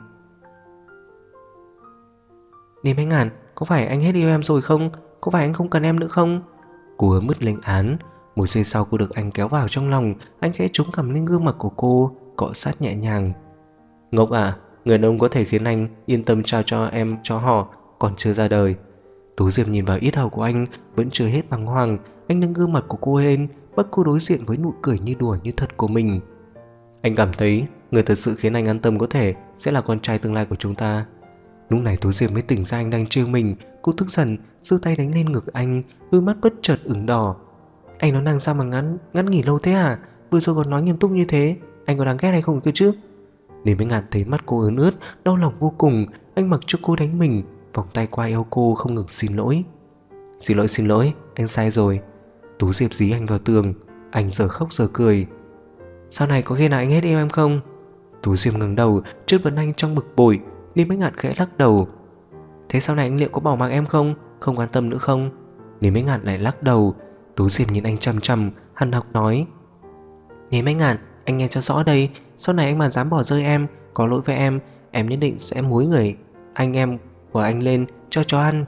Niêm Bách Ngạn, có phải anh hết yêu em rồi không? Có phải anh không cần em nữa không? Cô ấm mứt lên án. Một giây sau cô được anh kéo vào trong lòng. Anh khẽ chống cằm lên gương mặt của cô, cọ sát nhẹ nhàng. Ngốc à, người đàn ông có thể khiến anh yên tâm trao cho em cho họ còn chưa ra đời. Tố Diệp nhìn vào yết hầu của anh, vẫn chưa hết bàng hoàng. Anh nâng gương mặt của cô lên, bắt cô đối diện với nụ cười như đùa như thật của mình. Anh cảm thấy Người thật sự khiến anh an tâm có thể sẽ là con trai tương lai của chúng ta. Lúc này Tố Diệp mới tỉnh ra anh đang trêu mình. Cô tức giận giơ tay đánh lên ngực anh, đôi mắt bất chợt ửng đỏ. Anh nói năng sao mà ngắn nghỉ lâu thế hả? Vừa rồi còn nói nghiêm túc như thế, anh có đáng ghét hay không cơ chứ? Nên mới Ngạn thấy mắt cô ướt ướt, đau lòng vô cùng. Anh mặc cho cô đánh mình, vòng tay qua eo cô không ngừng xin lỗi. Xin lỗi, anh sai rồi. Tú Diệp dí anh vào tường. Anh giờ khóc giờ cười. Sau này có khi nào anh hết yêu em không? Tú Diệp ngẩng đầu chất vấn anh trong bực bội. Nên mới Ngạn khẽ lắc đầu. Thế sau này anh liệu có bỏ mặc em không? Không quan tâm nữa không? Nên mới Ngạn lại lắc đầu. Tú Diệp nhìn anh chằm chằm, hằn học nói. Nên mới Ngạn, anh nghe cho rõ đây. Sau này anh mà dám bỏ rơi em, có lỗi với em nhất định sẽ múi người anh em của anh lên cho chó ăn.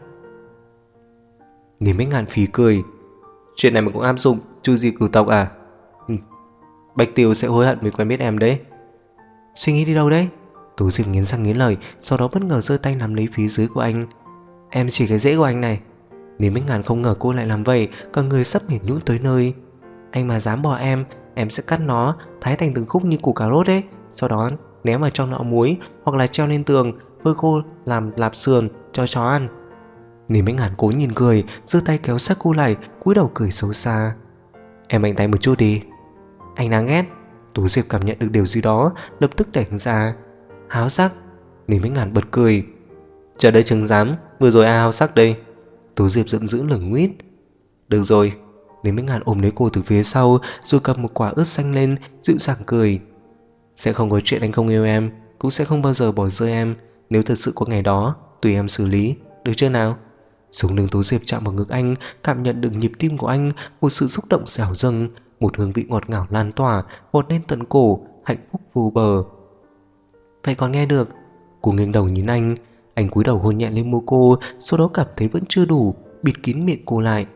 Nên mới Ngạn phì cười. Chuyện này mà cũng áp dụng chu di cửu tộc à? Bạch Tiêu sẽ hối hận vì quen biết em đấy. Suy nghĩ đi đâu đấy? Tú Diệp nghiến răng nghiến lợi, sau đó bất ngờ giơ tay nắm lấy phía dưới của anh. Em chỉ cái rễ của anh này. Nếu Bích Ngàn không ngờ cô lại làm vậy, cả người sắp mệt nhũn tới nơi. Anh mà dám bỏ em sẽ cắt nó thái thành từng khúc như củ cà rốt đấy, sau đó ném vào trong nọ muối hoặc là treo lên tường phơi khô làm lạp sườn cho chó ăn. Nếu Bích Ngàn cố nhìn cười, giơ tay kéo sát cô lại, cúi đầu cười xấu xa. Em mạnh tay một chút đi. Anh đáng ghét. Tú Diệp cảm nhận được điều gì đó, lập tức đẩy anh ra. Háo sắc. Nếu Bích Ngàn bật cười. Chờ đây chứng giám, vừa rồi ai háo sắc đây? Tú Diệp giận dữ lửng nguyết. Được rồi. Nếu Bích Ngàn ôm lấy cô từ phía sau, rồi cầm một quả ớt xanh lên, dịu dàng cười. Sẽ không có chuyện anh không yêu em, cũng sẽ không bao giờ bỏ rơi em. Nếu thật sự có ngày đó, tùy em xử lý, được chưa nào? Sống lưng Tú Diệp chạm vào ngực anh, cảm nhận được nhịp tim của anh, một sự xúc động dẻo dâng, một hương vị ngọt ngào lan tỏa, vọt lên tận cổ, hạnh phúc vô bờ. Vậy còn nghe được? Cô nghiêng đầu nhìn anh cúi đầu hôn nhẹ lên môi cô, sau đó cảm thấy vẫn chưa đủ, bịt kín miệng cô lại.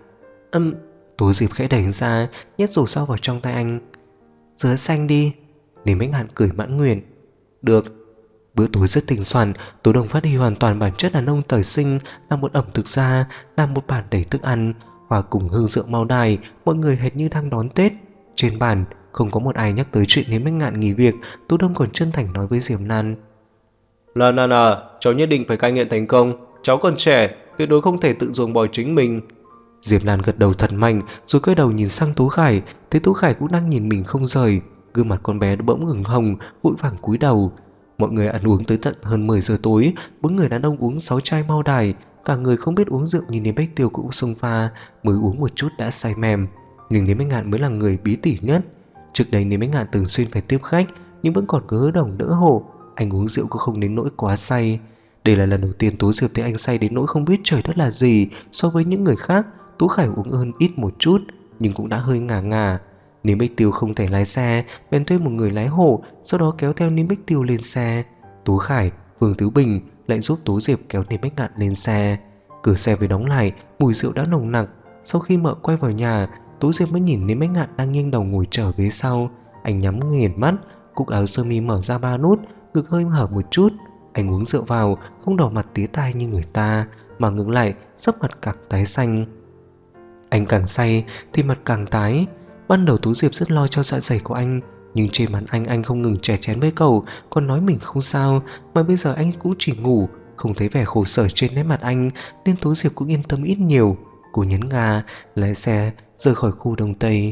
Tú Diệp khẽ đẩy ra, nhét rổ sau vào trong tay anh. Rửa xanh đi. Để Bích Ngạn cười mãn nguyện. Được. Bữa tối rất thịnh soạn, Tố Đồng phát huy hoàn toàn bản chất đàn ông thời sinh, là một ẩm thực gia, là một bàn đầy thức ăn, hòa cùng hương rượu mao đài, mọi người hệt như đang đón Tết. Trên bàn không có một ai nhắc tới chuyện nếu Bích Ngạn nghỉ việc. Tố Đồng còn chân thành nói với Diệp Lan. Lan à, cháu nhất định phải cai nghiện thành công. Cháu còn trẻ, tuyệt đối không thể tự ruồng bỏ chính mình. Diệp Lan gật đầu thật mạnh, rồi quay đầu nhìn sang Tú Khải, thấy Tú Khải cũng đang nhìn mình không rời. Gương mặt con bé đã bỗng ửng hồng, vội vàng cúi đầu. Mọi người ăn uống tới tận hơn 10 giờ tối, 4 người đàn ông uống 6 chai mao đài, cả người không biết uống rượu nhìn đến Bách Tiêu cũng xông pha, mới uống một chút đã say mềm. Nhưng Lý Bách Ngạn mới là người bí tỉ nhất. Trước đây Lý Bách Ngạn thường xuyên phải tiếp khách, nhưng vẫn còn có hứa đồng đỡ hộ. Anh uống rượu cũng không đến nỗi quá say. Đây là lần đầu tiên Tú Diệp thấy anh say đến nỗi không biết trời đất là gì. So với những người khác, Tú Khải uống hơn ít một chút, nhưng cũng đã hơi ngà ngà. Niêm Bích Tiêu không thể lái xe, bèn thuê một người lái hộ, sau đó kéo theo Niêm Bích Tiêu lên xe. Tú Khải, Vương Tứ Bình lại giúp Tú Diệp kéo Niêm Bách Ngạn lên xe. Cửa xe vừa đóng lại, mùi rượu đã nồng nặc. Sau khi mợ quay vào nhà, Tú Diệp mới nhìn Niêm Bách Ngạn đang nghiêng đầu ngồi trở phía sau. Anh nhắm nghiền mắt, cúc áo sơ mi mở ra 3 nút, ngực hơi hở một chút. Anh uống rượu vào, không đỏ mặt tía tai như người ta, mà ngược lại sắc mặt càng tái xanh. Anh càng say thì mặt càng tái. Ban đầu Tú Diệp rất lo cho dạ dày của anh, nhưng trên mặt anh không ngừng chè chén với cậu, còn nói mình không sao. Mà bây giờ anh cũng chỉ ngủ, không thấy vẻ khổ sở trên nét mặt anh, nên Tú Diệp cũng yên tâm ít nhiều. Cô nhấn ga, lái xe rời khỏi khu Đông Tây.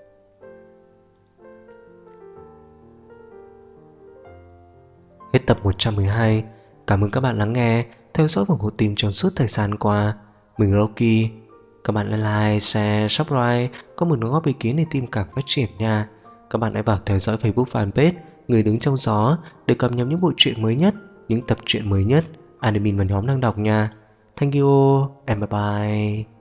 Hết tập 112. Cảm ơn các bạn lắng nghe, theo dõi và ủng hộ team trong suốt thời gian qua. Mình Rocky. Các bạn like, share, subscribe, có một đóng góp ý kiến để team càng phát triển nha. Các bạn hãy vào theo dõi Facebook fanpage Người Đứng Trong Gió để cập nhật những bộ truyện mới nhất, những tập truyện mới nhất admin và nhóm đang đọc nha. Thank you and bye bye.